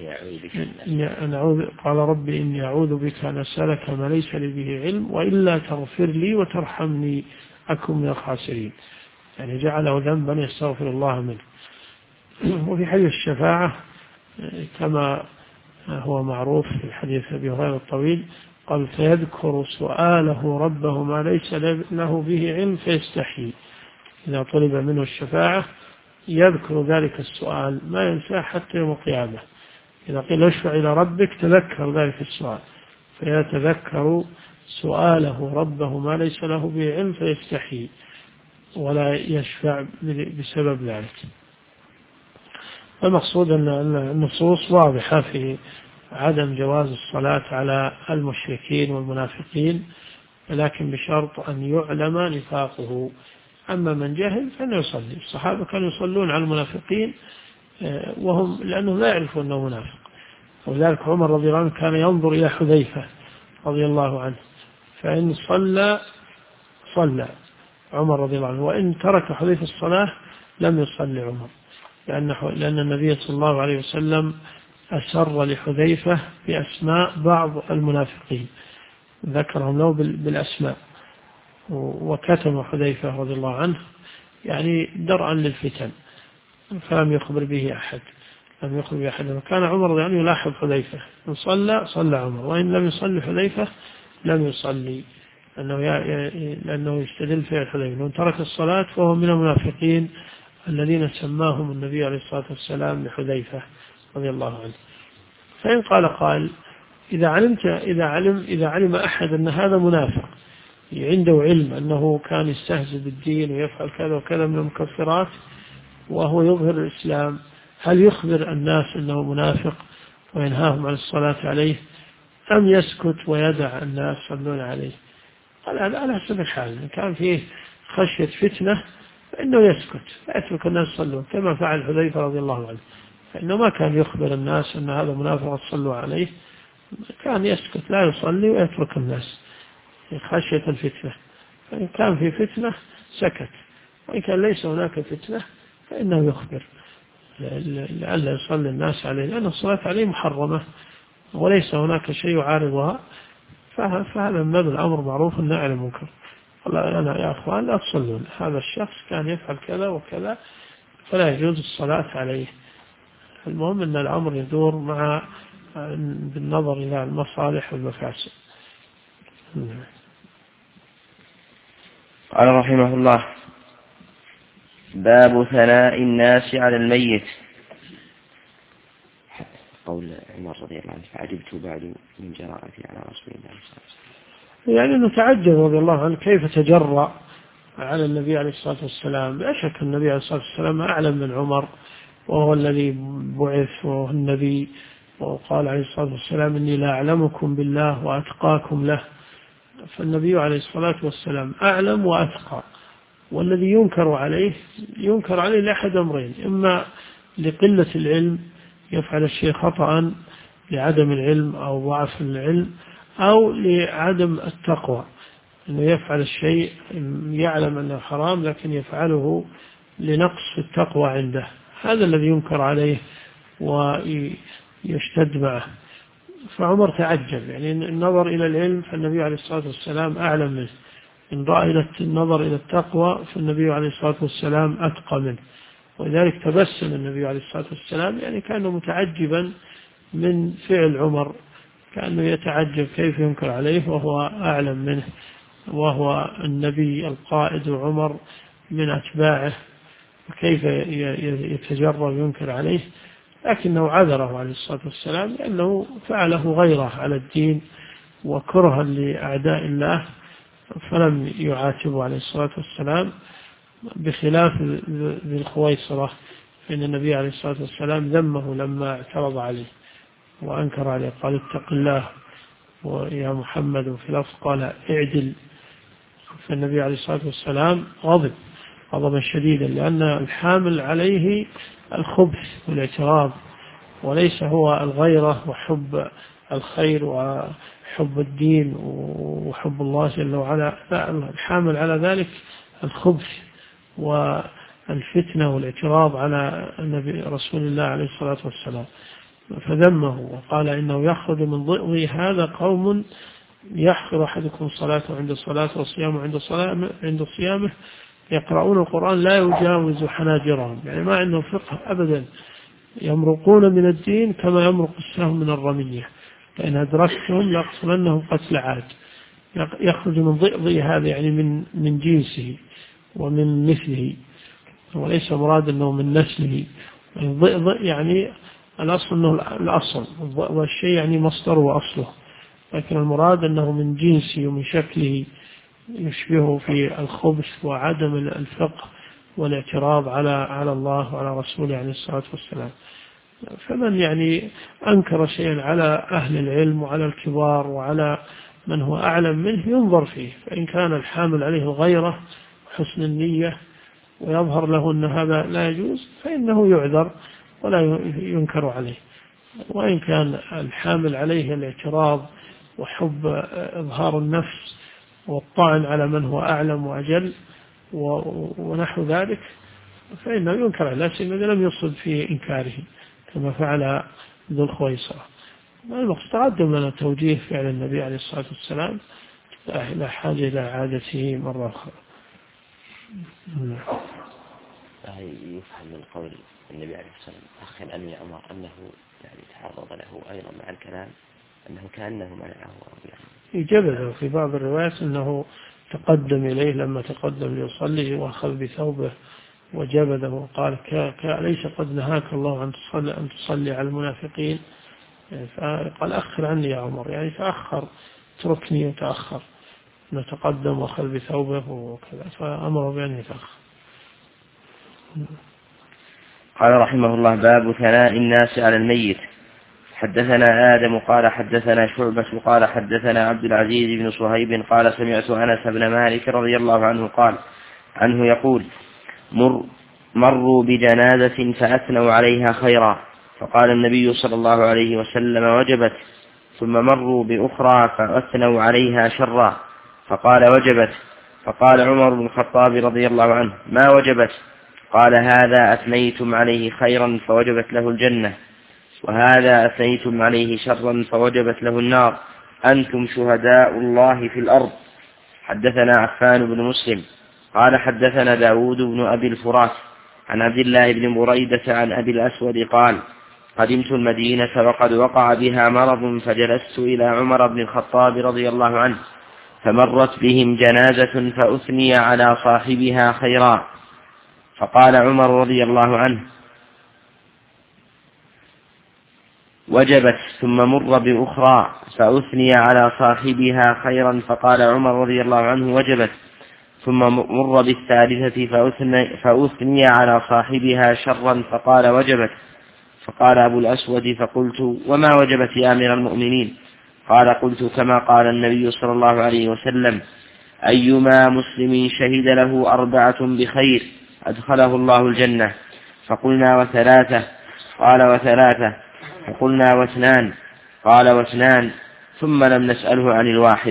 قال ربي إني أعوذ بك أن أسألك ما ليس لي به علم وإلا تغفر لي وترحمني أكن من الخاسرين. يعني جعله ذنبا يستغفر الله منه. وفي حديث الشفاعة كما هو معروف في الحديث أبي هريرة الطويل قال فيذكر سؤاله ربه ما ليس له به علم فيستحي. إذا طلب منه الشفاعة يذكر ذلك السؤال ما ينساه حتى يوم القيامة. إذا قيل اشفع إلى ربك تذكر ذلك السؤال فيتذكر سؤاله ربه ما ليس له به علم فيستحي ولا يشفع بسبب ذلك. المقصود أن النصوص واضحة في عدم جواز الصلاة على المشركين والمنافقين، لكن بشرط أن يعلم نفاقه أما من جهل فإنه يصلي. الصحابة كانوا يصلون على المنافقين وهم لأنهم لا يعرفون أنه منافق. ولذلك عمر رضي الله عنه كان ينظر إلى حذيفة رضي الله عنه، فإن صلى عمر رضي الله عنه، وإن ترك حذيفة الصلاة لم يصلي عمر، لأن النبي صلى الله عليه وسلم أسر لحذيفة بأسماء بعض المنافقين، ذكرهم له بالأسماء، وكتم حذيفة رضي الله عنه يعني درءا للفتن، فلم يخبر به أحد. وكان عمر رضي الله عنه يلاحظ حذيفة، إن صلى عمر، وإن لم يصلي حذيفة لم يصلي، لأنه يستدل فعل حذيفة. وإن ترك الصلاة فهو من المنافقين الذين سماهم النبي عليه الصلاة والسلام لحذيفة رضي الله عنه. فإن قال إذا علم أحد أن هذا منافق عنده علم أنه كان يستهزئ بالدين ويفعل كذا وكذا من المكفرات وهو يظهر الإسلام، هل يخبر الناس أنه منافق وينهاهم عن الصلاة عليه، أم يسكت ويدع الناس يصلون عليه؟ قال على حسب الحال. إن كان فيه خشية فتنة فإنه يسكت ويترك الناس يصلون، كما فعل حذيفة رضي الله عنه، فإنه ما كان يخبر الناس أن هذا منافق صلوا عليه، كان يسكت لا يصلي ويترك الناس خشية الفتنة. فإن كان في فتنة سكت، وإن كان ليس هناك فتنة فإنه يخبر لئلا يصلي الناس عليه، لأن الصلاة عليه محرمة وليس هناك شيء يعارضها، فهذا من باب الأمر معروف والنهي عن المنكر. أنا يا أخوان لا تصلون، هذا الشخص كان يفعل كذا وكذا فلا يجوز الصلاة عليه. المهم أن الأمر يدور بالنظر إلى المصالح والمفاسد. قال رحمه الله: باب ثناء الناس على الميت. قول عمر رضي الله عنه: فعجبت بعد من جراءتي على رسول الله صلى الله عليه وسلم. يعني أنه تعجب رضي الله عنه كيف تجرأ على النبي عليه الصلاة والسلام. لا شك النبي عليه الصلاة والسلام أعلم من عمر، وهو الذي بعث وهو النبي، وقال عليه الصلاة والسلام: إني لا أعلمكم بالله وأتقاكم له. فالنبي عليه الصلاة والسلام أعلم وأتقى، والذي ينكر عليه لأحد أمرين: إما لقلة العلم يفعل الشيء خطأ لعدم العلم أو ضعف العلم، أو لعدم التقوى، أنه يفعل الشيء يعلم أنه حرام لكن يفعله لنقص التقوى عنده، هذا الذي ينكر عليه ويشتد معه. فعمر تعجب، يعني النظر إلى العلم فالنبي عليه الصلاة والسلام أعلم منه، إن رأى النظر إلى التقوى فالنبي عليه الصلاة والسلام أتقى منه. ولذلك تبسم النبي عليه الصلاة والسلام، يعني كان متعجبا من فعل عمر، كأنه يتعجب كيف ينكر عليه وهو أعلم منه، وهو النبي القائد عمر من أتباعه، وكيف يتجرأ وينكر عليه. لكنه عذره عليه الصلاة والسلام لأنه فعله غيره على الدين وكرها لأعداء الله، فلم يعاتبه عليه الصلاة والسلام، بخلاف ذي الخويصرة، فإن النبي عليه الصلاة والسلام ذمه لما اعترض عليه وأنكر عليه، قال: اتق الله ويا محمد، وفي لفظ قال: اعدل. فالنبي عليه الصلاة والسلام غضب غضبا شديدا، لأن الحامل عليه الخبث والاعتراض، وليس هو الغيرة وحب الخير وحب الدين وحب الله جل وعلا، لا، الحامل على ذلك الخبث والفتنة والاعتراض على النبي رسول الله عليه الصلاة والسلام، فذمه وقال: إنه يخرج من ضئضي هذا قوم يحقر أحدكم صلاته عند صلاته وصيامه عند صيامه، يقرؤون القرآن لا يجاوز حناجرهم، يعني ما عندهم فقه أبدا، يمرقون من الدين كما يمرق السهم من الرمية، فإن أدركتهم لأقتلنهم قتل عاد. يخرج من ضئضي هذا يعني من جنسه ومن مثله، وليس مراد أنه من نسله. الضئض يعني الأصل أنه الأصل، والشيء يعني مصدر وأصله، لكن المراد أنه من جنسه ومن شكله يشبهه في الخبث وعدم الفقه والاعتراض على الله وعلى رسوله عليه الصلاة والسلام. فمن يعني أنكر شيئا على أهل العلم وعلى الكبار وعلى من هو أعلم منه ينظر فيه، فإن كان الحامل عليه الغيرة حسن النية ويظهر له أن هذا لا يجوز فإنه يعذر ولا ينكر عليه. وإن كان الحامل عليه الاعتراض وحب إظهار النفس والطعن على من هو أعلم وأجل ونحو ذلك فإنه ينكر عليه، لكن إذا لم يصب في إنكاره كما فعل ذو الخويصرة. المقصود تقدم لنا توجيه فعل النبي عليه الصلاة والسلام لا حاجة إلى عادته مرة أخرى. يفهم من قول النبي عليه الصلاة والسلام أخ الأمير عمر أنه يعني تعرض له أيضا مع الكلام أنه كأنه منعه يعني جبده في بعض الروايات أنه تقدم إليه لما تقدم ليصلي وأخذ بثوبه وجبده وقال أليس قد نهاك الله أن تصلي على المنافقين؟ فقال أخر عني يا عمر، يعني تأخر، تركني وتأخر، نتقدم وأخذ بثوبه وكذا فأمره بأن يتأخر. قال رحمه الله: باب ثناء الناس على الميت. حدثنا آدم قال حدثنا شعبة قال حدثنا عبد العزيز بن صهيب قال سمعت أنس بن مالك رضي الله عنه قال عنه يقول: مروا بجنازة فأثنوا عليها خيرا، فقال النبي صلى الله عليه وسلم: وجبت. ثم مروا بأخرى فأثنوا عليها شرا، فقال: وجبت. فقال عمر بن الخطاب رضي الله عنه: ما وجبت؟ قال: هذا أثنيتم عليه خيرا فوجبت له الجنة، وهذا أثنيتم عليه شرا فوجبت له النار، أنتم شهداء الله في الأرض. حدثنا عفان بن مسلم قال حدثنا داود بن أبي الفرات عن عبد الله بن بريدة عن أبي الأسود قال: قدمت المدينة وقد وقع بها مرض، فجلست إلى عمر بن الخطاب رضي الله عنه، فمرت بهم جنازة فأثني على صاحبها خيرا، فقال عمر رضي الله عنه: وجبت. ثم مر بأخرى فأثني على صاحبها خيرا، فقال عمر رضي الله عنه: وجبت. ثم مر بالثالثة فأثني على صاحبها شرا، فقال: وجبت. فقال أبو الأسود: فقلت: وما وجبت يا أمير المؤمنين؟ قال: قلت كما قال النبي صلى الله عليه وسلم: أيما مسلم شهد له 4 بخير أدخله الله الجنة. فقلنا: وثلاثة؟ قال: وثلاثة. فقلنا: واثنان؟ قال: واثنان. ثم لم نسأله عن الواحد.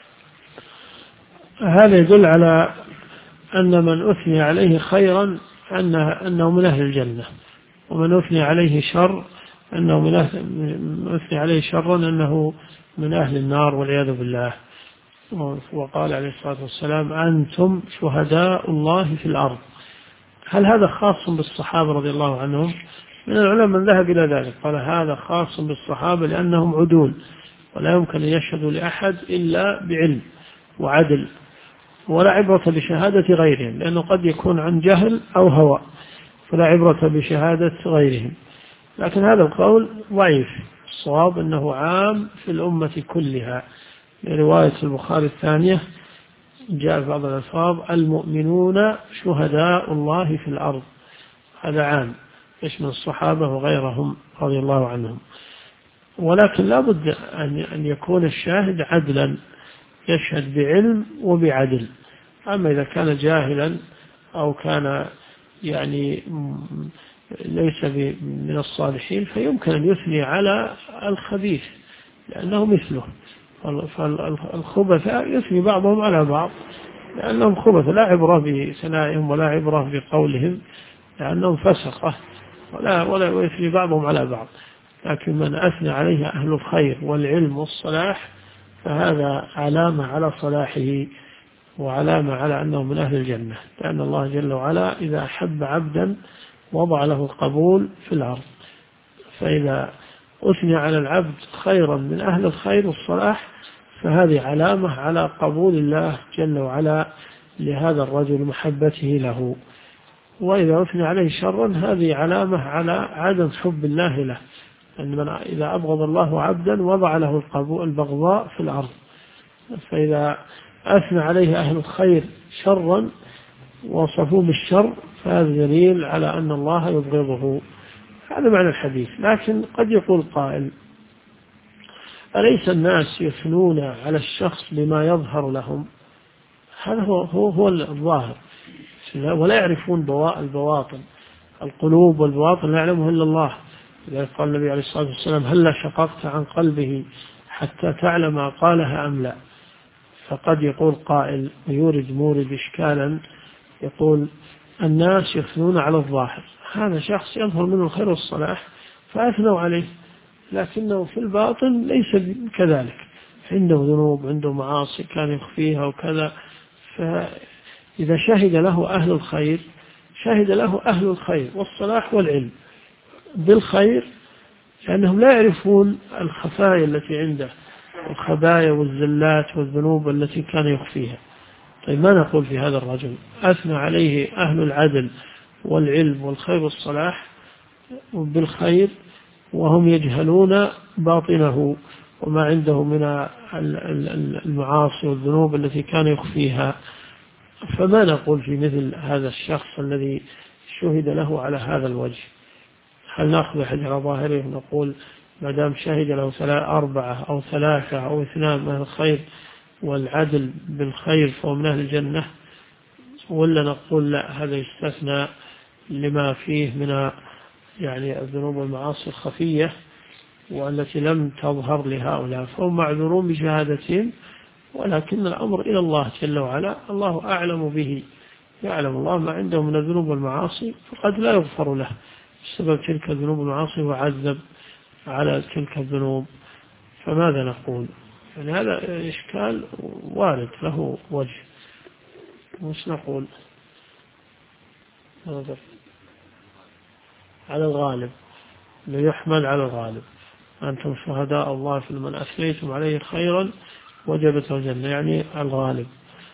هذا يدل على أن من أثني عليه خيرا أنه من أهل الجنة، ومن أثني عليه شر أنه أثني عليه شرا أنه من أهل النار والعياذ بالله. وقال عليه الصلاة والسلام: أنتم شهداء الله في الأرض. هل هذا خاص بالصحابة رضي الله عنهم؟ من العلماء من ذهب إلى ذلك، قال هذا خاص بالصحابة لأنهم عدول ولا يمكن أن يشهدوا لأحد إلا بعلم وعدل، ولا عبرة بشهادة غيرهم، لأنه قد يكون عن جهل أو هوى، فلا عبرة بشهادة غيرهم. لكن هذا القول ضعيف، الصواب أنه عام في الأمة كلها. لرواية البخاري الثانية جاء بعض الألفاظ: المؤمنون شهداء الله في الأرض. هذا عام يشمل الصحابة وغيرهم رضي الله عنهم، ولكن لا بد أن يكون الشاهد عدلا، يشهد بعلم وبعدل. أما إذا كان جاهلا أو كان يعني ليس من الصالحين فيمكن أن يثني على الخبيث لأنه مثله. فالخبثاء يثني بعضهم على بعض لأنهم خبث، لا عبرة بثنائهم ولا عبرة بقولهم لأنهم فسقة، ولا يثني بعضهم على بعض. لكن من أثنى عليه أهل الخير والعلم والصلاح فهذا علامة على صلاحه وعلامة على أنه من أهل الجنة، لأن الله جل وعلا إذا أحب عبدا وضع له القبول في الأرض. فإذا أثني على العبد خيرا من أهل الخير والصلاح فهذه علامة على قبول الله جل وعلا لهذا الرجل محبته له. وإذا أثني عليه شرا هذه علامة على عدم حب الله له، أن إذا أبغض الله عبدا وضع له البغضاء في الأرض. فإذا أثنى عليه أهل الخير شرا وصفوه بالشر فهذا دليل على أن الله يبغضه. هذا معنى الحديث. لكن قد يقول قائل: أليس الناس يثنون على الشخص بما يظهر لهم؟ هذا هو الظاهر. ولا يعرفون البواطن، القلوب والبواطن لا يعلمها إلا الله. لذلك قال النبي عليه الصلاة والسلام: هل شققت عن قلبه حتى تعلم قالها أم لا؟ فقد يقول قائل مورد إشكالا، يقول: الناس يثنون على الظاهر، هذا شخص يظهر منه الخير والصلاح فأثنوا عليه، لكنه في الباطن ليس كذلك، عنده ذنوب، عنده معاصي كان يخفيها وكذا. فإذا شهد له أهل الخير، شهد له أهل الخير والصلاح والعلم بالخير، لأنهم لا يعرفون الخفايا التي عنده، الخبايا والزلات والذنوب التي كان يخفيها. طيب ما نقول في هذا الرجل أثنى عليه أهل العدل والعلم والخير والصلاح بالخير، وهم يجهلون باطنه وما عنده من المعاصي والذنوب التي كان يخفيها؟ فما نقول في مثل هذا الشخص الذي شهد له على هذا الوجه؟ هل نأخذ حجر ظاهره ونقول ما دام شهد له 4 أو 3 أو 2 من الخير والعدل بالخير فهو من أهل الجنة؟ ولا نقول لا، هذا يستثنى لما فيه من يعني الذنوب والمعاصي الخفية والتي لم تظهر لهؤلاء، فهم معذورون بشهادتهم، ولكن الأمر إلى الله جل وعلا، الله أعلم به، يعلم الله ما عنده من الذنوب والمعاصي، فقد لا يغفر له بسبب تلك الذنوب والمعاصي وعذب على تلك الذنوب. فماذا نقول؟ يعني هذا إشكال وارد له وجه. وش نقول؟ على الغالب، ليحمل على الغالب: أنتم شهداء الله في من أثنيتم عليه خيرا وجبت الجنة، يعني الغالب.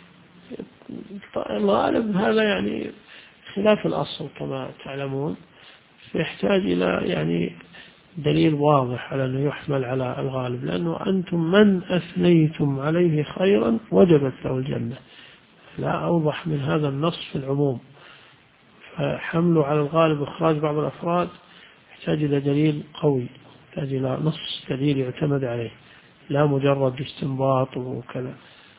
الغالب هذا يعني خلاف الأصل كما تعلمون، فيحتاج إلى يعني دليل واضح على أنه يحمل على الغالب، لأنه أنتم من أثنيتم عليه خيرا وجبت له الجنة، لا أوضح من هذا النص في العموم. فحمله على الغالب إخراج بعض الأفراد يحتاج إلى دليل قوي، يحتاج إلى نص دليل يعتمد عليه، لا مجرد استنباط وكذا.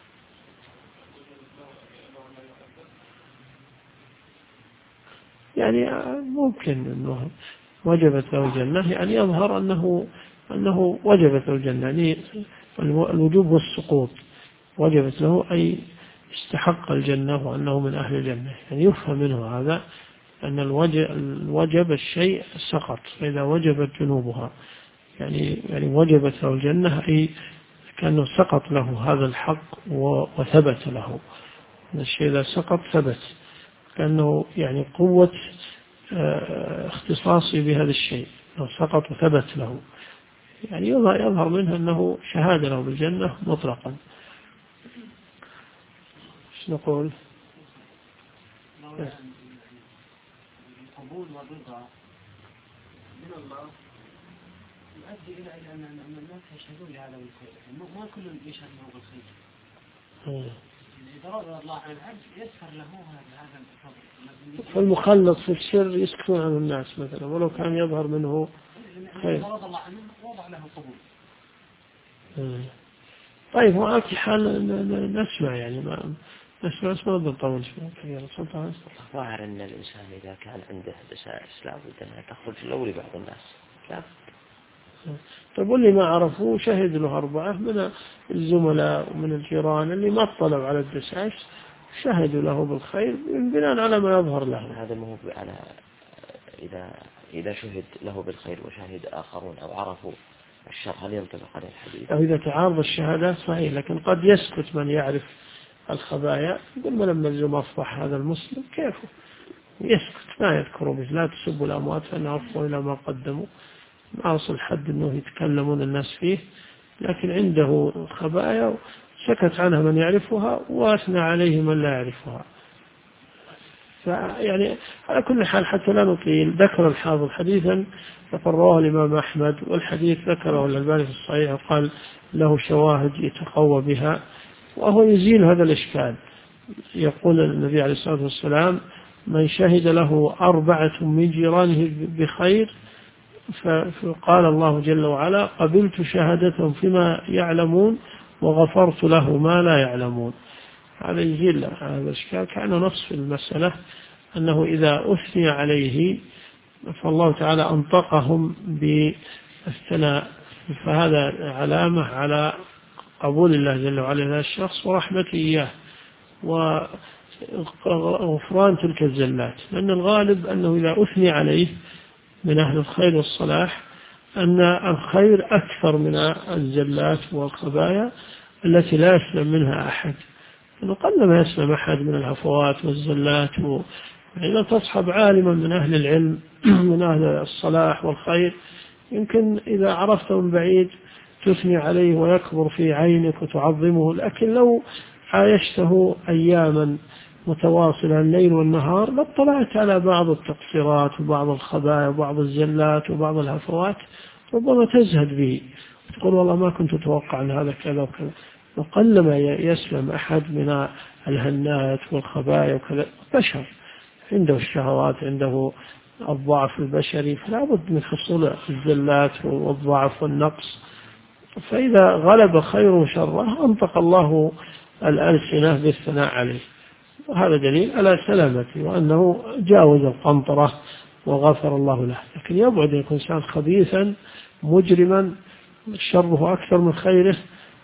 يعني ممكن أنه وجبت له الجنة، يعني يظهر أنه وجبت له الجنة، يعني الوجوب والسقوط وجبت له أي استحق الجنة وأنه من أهل الجنة، يعني يفهم منه هذا أن الوجب الشيء سقط، فإذا وجبت جنوبها يعني وجبت له الجنة، أي كأنه سقط له هذا الحق وثبت له الشيء، إذا سقط ثبت، كأنه يعني قوة اختصاصي بهذا الشيء، لو سقط وثبت له، يعني يظهر منه أنه شهادة له بالجنة مطلقا. ايش نقول؟ القبول والرضا من الله يؤدي إلى أن الناس يشهدون لهذا بالخير، ما كل يشهد له بالخير. إذا رضى الله عن العبد يسر له هذا الفضل. فالمخلط في السر يسكتون عن الناس مثلا ولو كان يظهر منه خير. إذا رضى الله عنه وضع له قبول. طيب، وعلى حال نسمع، يعني ما نسمع نطول شوي. ظاهر أن الإنسان إذا كان عنده دسائس لا بد أنها تخرج لو لبعض الناس. لا. طيب، واللي ما عرفوا شهد له 4 من الزملاء ومن الجيران اللي ما اطلعوا على الدسائس شهدوا له بالخير بناء على ما يظهر له. هذا ما هو على إذا شهد له بالخير وشهد آخرون أو عرفوا الشر، هل ينطبق عليه الحديث؟ أو إذا تعارض الشهادات صحيح، لكن قد يسكت من يعرف الخبايا، يقول ما لما الزم أصبح هذا المسلم كيفه، يسكت ما يذكر به. لا تسبوا الأموات فإنها أفضل إلى ما قدموا، ما أصل حد أنه يتكلمون الناس فيه، لكن عنده خبايا سكت عنها من يعرفها وأثنى عليه من لا يعرفها. فيعني على كل حال حتى لا نطيل، ذكر الحافظ حديثا رواه الإمام أحمد، والحديث ذكره الألباني في الصحيح وقال له شواهد يتقوى بها، وهو يزيل هذا الإشكال. يقول النبي عليه الصلاة والسلام: من شهد له 4 من جيرانه بخير فقال الله جل وعلا: قبلت شهادتهم فيما يعلمون وغفرت له ما لا يعلمون. هذا يزيل هذا الإشكال. كأنه نص في المسألة أنه إذا أثني عليه فالله تعالى أنطقهم بالثناء، فهذا علامة على قبول الله جل وعلا هذا الشخص ورحمته إياه وغفران تلك الزلات. لأن الغالب أنه إذا أثني عليه من أهل الخير والصلاح أن الخير أكثر من الزلات والخبايا التي لا يسلم منها أحد. قل ما يسلم أحد من الهفوات والزلات. إذا تصحب عالما من أهل العلم من أهل الصلاح والخير يمكن إذا عرفته من بعيد تثني عليه ويكبر في عينك وتعظمه، لكن لو عايشته أياما متواصلة الليل والنهار لاطلعت على بعض التقصيرات وبعض الخبايا وبعض الزلات وبعض الهفوات، ربما تزهد به تقول والله ما كنت أتوقع أن هذا كذا وكذا. وقلما يسلم أحد من الهنات والخبايا وكذا. بشر عنده الشهوات، عنده الضعف البشري، فلا بد من حصول الزلات والضعف والنقص. فإذا غلب خير شره أنطق الله الألسنة بالثناء عليه، وهذا دليل على سلامته وأنه جاوز القنطرة وغفر الله له. لكن يبعد أن يكون إنسان خبيثا مجرما شره أكثر من خيره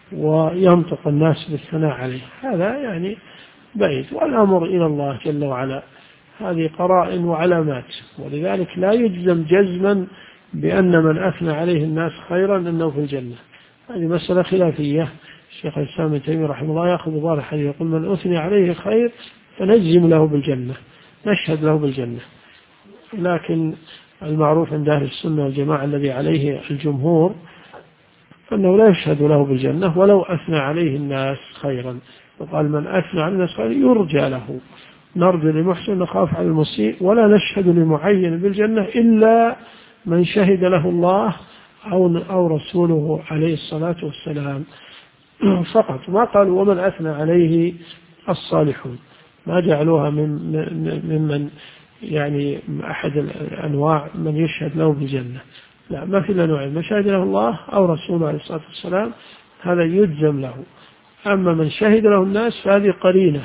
وينطق الناس بالثناء عليه، هذا يعني بعيد. والأمر إلى الله جل وعلا، هذه قرائن وعلامات، ولذلك لا يجزم جزما بأن من أثنى عليه الناس خيرا أنه في الجنة. هذه مسألة خلافية. الشيخ الإسلام ابن تيمية رحمه الله يأخذ بظاهر الحديث يقول من أثني عليه خير فنجزم له بالجنة، نشهد له بالجنة. لكن المعروف عند أهل السنة والجماعة الذي عليه الجمهور أنه لا يشهد له بالجنة ولو أثنى عليه الناس خيرا. وقال من أثنى على الناس خيرا يرجى له، نرجو لمحسن نخاف على المسيء، ولا نشهد لمعين بالجنة إلا من شهد له الله أو رسوله عليه الصلاة والسلام فقط. ما قالوا ومن أثنى عليه الصالحون، ما جعلوها ممن يعني أحد الأنواع من يشهد له بالجنة. لا، ما في إلا نوعين، من شهد له الله أو رسوله عليه الصلاة والسلام هذا يجزم له. أما من شهد له الناس فهذه قرينة،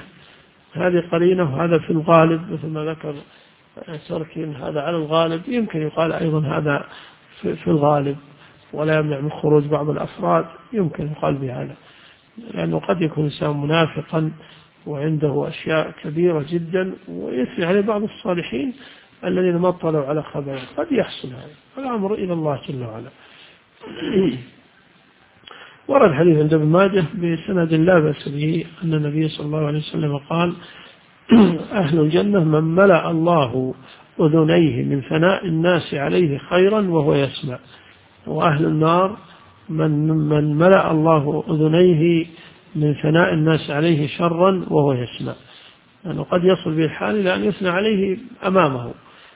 وهذا في الغالب مثل ما ذكر تركين، هذا على الغالب. يمكن يقال أيضا هذا في الغالب ولا يمنع من خروج بعض الأفراد، يمكن يقال بهذا، لأنه قد يكون إنسان منافقا وعنده أشياء كبيرة جدا ويثني عليه بعض الصالحين الذين ما اطلعوا على خبر، قد يحصل هذا. الأمر إلى الله جل وعلا. ورد حديث عند ابن ماجه بسند لا بأس به أن النبي صلى الله عليه وسلم قال أهل الجنة من ملأ الله أذنيه من ثناء الناس عليه خيرا وهو يسمع، وأهل النار من ملأ الله أذنيه من ثناء الناس عليه شرا وهو يسمع. لأنه قد يصل به الحال إلى أن يثنى عليه أمامه،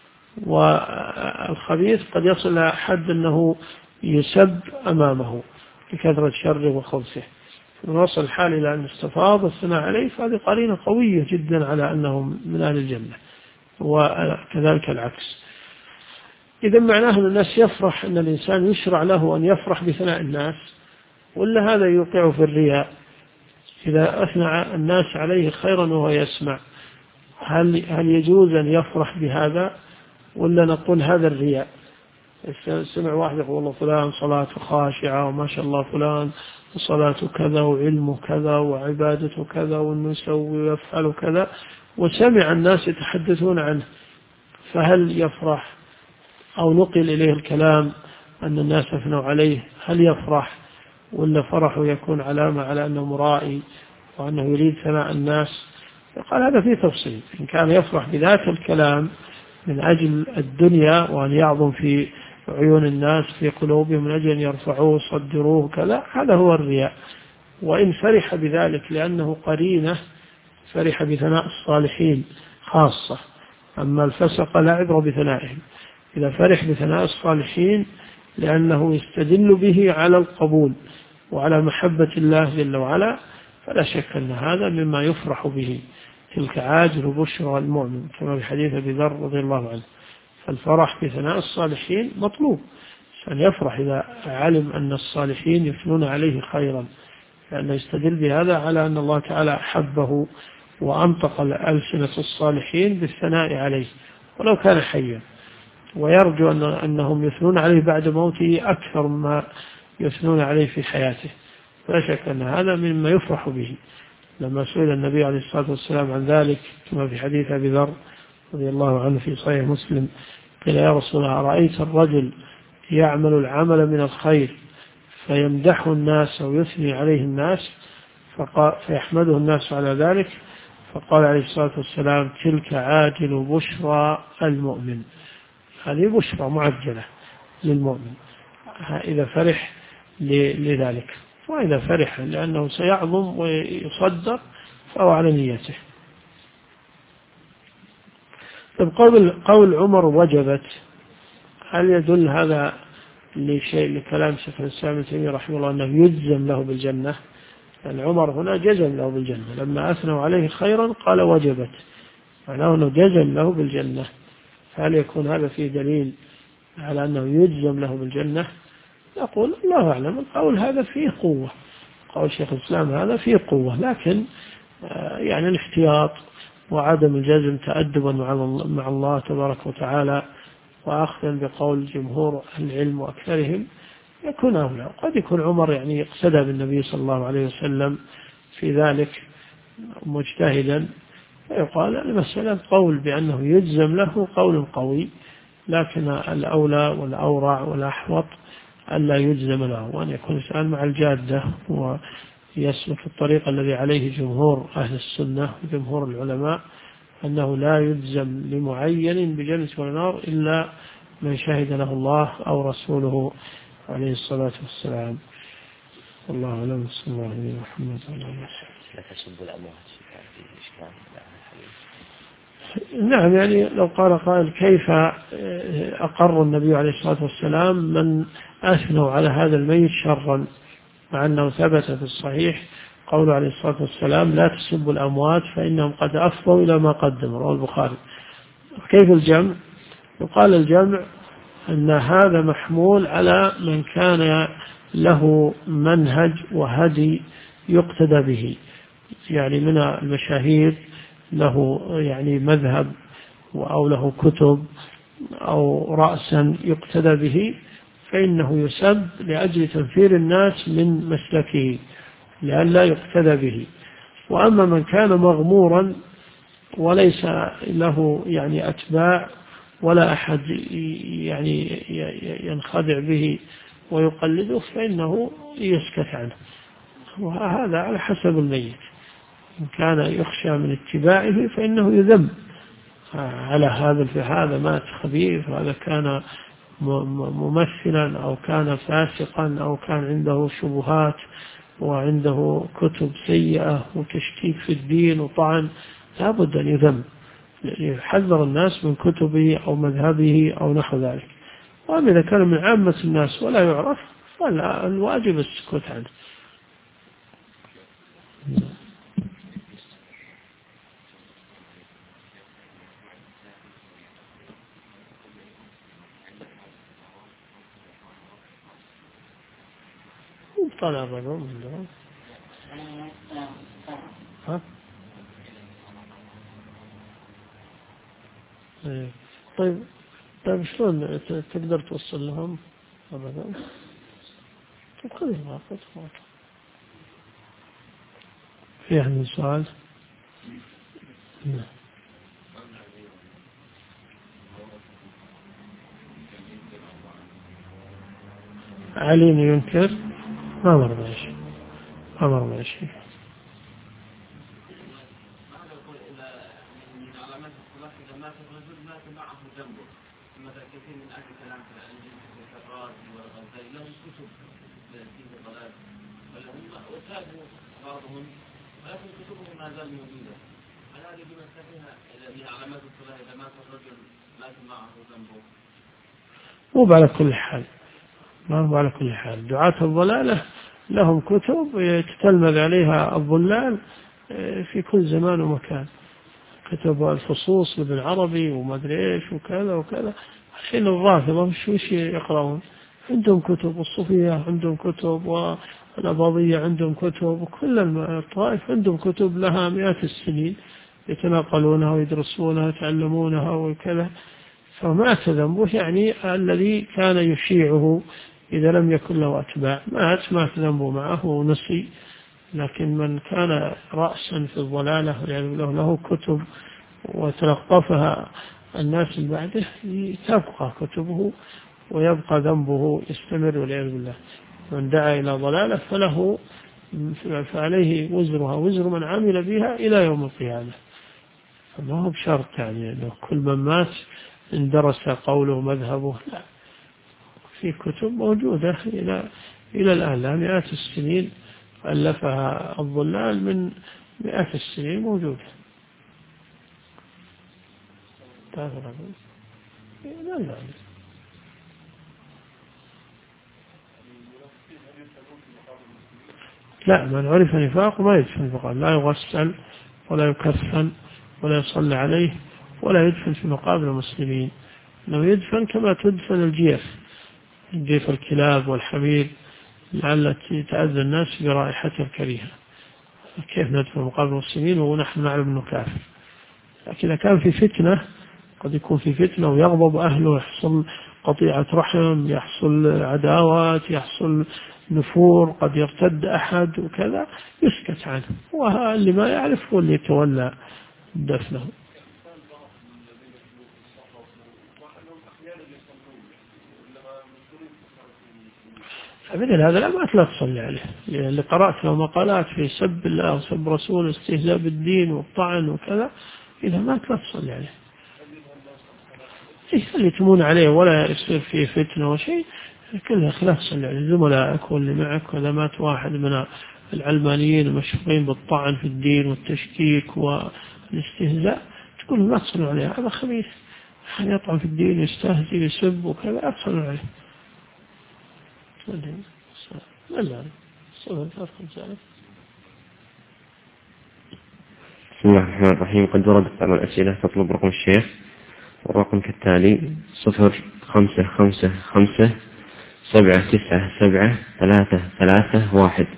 والخبيث قد يصل إلى حد أنه يسب أمامه لكثرة شره وخبثه. وصل الحال إلى أن استفاض الثناء عليه، فهذه قرينة قوية جدا على أنهم من أهل الجنة، وكذلك العكس. إذا معناه أن الناس يفرح، أن الإنسان يشرع له أن يفرح بثناء الناس، ولا هذا يوقع في الرياء؟ إذا أثنى الناس عليه خيرا وهو يسمع، هل يجوز أن يفرح بهذا، ولا نقول هذا الرياء؟ سمع واحد يقول والله فلان صلاته خاشعة وما شاء الله فلان صلاته كذا وعلمه كذا وعبادته كذا وأنه يسوي ويفعل كذا، وسمع الناس يتحدثون عنه، فهل يفرح؟ أو نقل إليه الكلام أن الناس أثنوا عليه، هل يفرح، ولا فرحه يكون علامة على أنه مرائي وأنه يريد ثناء الناس؟ قال هذا فيه تفصيل. إن كان يفرح بذات الكلام من أجل الدنيا وأن يعظم في عيون الناس في قلوبهم من أجل أن يرفعوه وصدروه كذا، هذا هو الرياء. وإن فرح بذلك لأنه قرينة، فرح بثناء الصالحين خاصة، أما الفسق لا عبر بثنائهم. إذا فرح بثناء الصالحين لأنه يستدل به على القبول وعلى محبة الله جل وعلا، فلا شك أن هذا مما يفرح به، تلك عاجل بشرى المؤمن، كما في حديث أبي ذر رضي الله عنه. فالفرح بثناء الصالحين مطلوب، أن يفرح إذا علم أن الصالحين يثنون عليه خيرا، لأنه يستدل بهذا على أن الله تعالى أحبه وأنطق ألسنة الصالحين بالثناء عليه ولو كان حيا، ويرجو أنهم يثنون عليه بعد موته أكثر مما يثنون عليه في حياته. لا شك أن هذا مما يفرح به. لما سئل النبي عليه الصلاة والسلام عن ذلك كما في حديث أبي ذر رضي الله عنه في صحيح مسلم، قيل يا رسول الله أرأيت الرجل يعمل العمل من الخير فيمدح الناس ويثني عليه الناس فيحمده الناس على ذلك؟ فقال عليه الصلاة والسلام تلك عاجل بشرى المؤمن، هذه بشرى معجلة للمؤمن إذا فرح لذلك، وإذا فرح لأنه سيعظم ويصدر فهو على نيته. طيب قول عمر وجبت، هل يدل هذا لشيء لكلام شيخ الإسلام ابن تيمية رحمه الله أنه يجزم له بالجنة؟ لأن عمر هنا جزم له بالجنة لما أثنوا عليه خيرا قال وجبت، معناه أنه جزم له بالجنة. فهل يكون هذا فيه دليل على أنه يجزم له بالجنة؟ يقول الله أعلم. القول هذا فيه قوة، قول شيخ الإسلام هذا فيه قوة، لكن يعني الاحتياط وعدم الجزم تأدبا مع الله تبارك وتعالى وأخذا بقول جمهور العلم وأكثرهم يكون أولى. قد يكون عمر يعني اقتدى بالنبي صلى الله عليه وسلم في ذلك مجتهدا، فيقال المسألة قول بأنه يجزم له قول قوي، لكن الأولى والأورع والأحوط ألا يجزم له، وأن يكون الإنسان مع الجادة ويسلك الطريق الذي عليه جمهور أهل السنة وجمهور العلماء، أنه لا يجزم لمعين بجنة والنار إلا من شهد له الله أو رسوله عليه الصلاة والسلام. الله أعلم. صلى الله عليه محمد وعلى آله وصحبه. لا تسبوا الأموات في إشكال. نعم، يعني لو قال قائل كيف أقر النبي عليه الصلاة والسلام من أثنوا على هذا الميت شرا، مع أنه ثبت في الصحيح قوله عليه الصلاة والسلام لا تسبوا الأموات فإنهم قد أفضوا إلى ما قدموا، رواه البخاري. كيف الجمع؟ يقال الجمع أن هذا محمول على من كان له منهج وهدي يقتدى به، يعني من المشاهير له يعني مذهب أو له كتب أو رأسا يقتدى به، فإنه يسب لأجل تنفير الناس من مسلكه لئلا يقتدى به. وأما من كان مغمورا وليس له يعني أتباع ولا أحد يعني ينخدع به ويقلده فإنه يسكت عنه، وهذا على حسب الميت. إن كان يخشى من اتباعه فإنه يذم على هذا مات خبيث، وهذا كان ممثلا أو كان فاسقا أو كان عنده شبهات وعنده كتب سيئة وتشكيك في الدين وطعن، لا بد أن يذم، يحذر الناس من كتبه أو مذهبه أو نحو ذلك. وأما إذا كان من عامة الناس ولا يعرف فالواجب السكوت عنه. طلع الرجل من دون. ها؟ طيب شلون تقدر توصل لهم أبدا؟ خذ الواقع. في أحد سؤال؟ علي ينكر ما مر ماشي. مثلا كثير من أهل الكلام في الأنجيل الرازي والغزالي لهم كتب في الضلال وتابوا بعضهم، ولكن كتبهم ما زال موجودة. هل هذه بمسكتها من علامات الصلاة إذا مات الرجل لكن معه ذنبه؟ مو على كل حال دعاة الضلالة لهم كتب يتتلمذ عليها الضلال في كل زمان ومكان، كتب الفصوص لابن عربي وما ادري ايش وكذا وكذا. الحين الرافضة وش يقرؤون؟ عندهم كتب، والصوفية عندهم كتب، الأباضية عندهم كتب، وكل الطوائف عندهم كتب لها مئات السنين يتناقلونها ويدرسونها ويتعلمونها وكذا. فمات ذنبه، يعني الذي كان يشيعه إذا لم يكن له أتباع مات ذنبه معه ونسي. لكن من كان رأسا في الضلالة يعني له كتب وتلقفها الناس من بعده، تبقى كتبه ويبقى ذنبه يستمر والعياذ بالله. من دعا إلى ضلالة فعليه وزرها وزر من عمل بها إلى يوم القيامة. فما هو بشرط يعني أنه كل من مات اندرس قوله مذهبه، لا، في كتب موجودة إلى الآن لها مئات السنين، ألفها الضلال من مئات السنين موجودة. لا، من عرف نفاق ما يدفن فقال، لا يغسل ولا يكفن ولا يصلى عليه ولا يدفن في مقابر المسلمين، إنه يدفن كما تدفن الجيف الكلاب والحمير التي تأذى الناس برائحتها الكريهة. كيف ندفن مقابر المسلمين ونحن نعلم أنه كافر؟ لكن إذا كان في فتنة، قد يكون في فتنة ويغضب أهله، يحصل قطيعة رحم، يحصل عداوات، يحصل نفور، قد يرتد أحد وكذا، يسكت عنه، واللي ما يعرف هو اللي يتولى دفنه. مثل هذا لا، ما تصلي عليه، اللي قرأت له مقالات في سب الله وسب رسوله استهزاء بالدين والطعن وكذا، إذا ما تصلي عليه، اللي تمون عليه ولا يصير فيه فتنة وشيء، كلها خلاف صلي عليه. زملائك واللي معك، وإذا مات واحد من العلمانيين المشهورين بالطعن في الدين والتشكيك والاستهزاء، تقول ما تصلوا عليه، هذا خبيث، يطعن في الدين يستهزئ يسب وكذا، لا تصلوا عليه. بسم الله الرحمن الرحيم. قد وردت بعض الأسئلة تطلب رقم الشيخ، والرقم كالتالي: 0555 797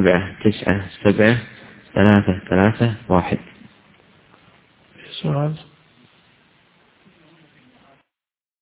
331. 0555 797 331. سؤال.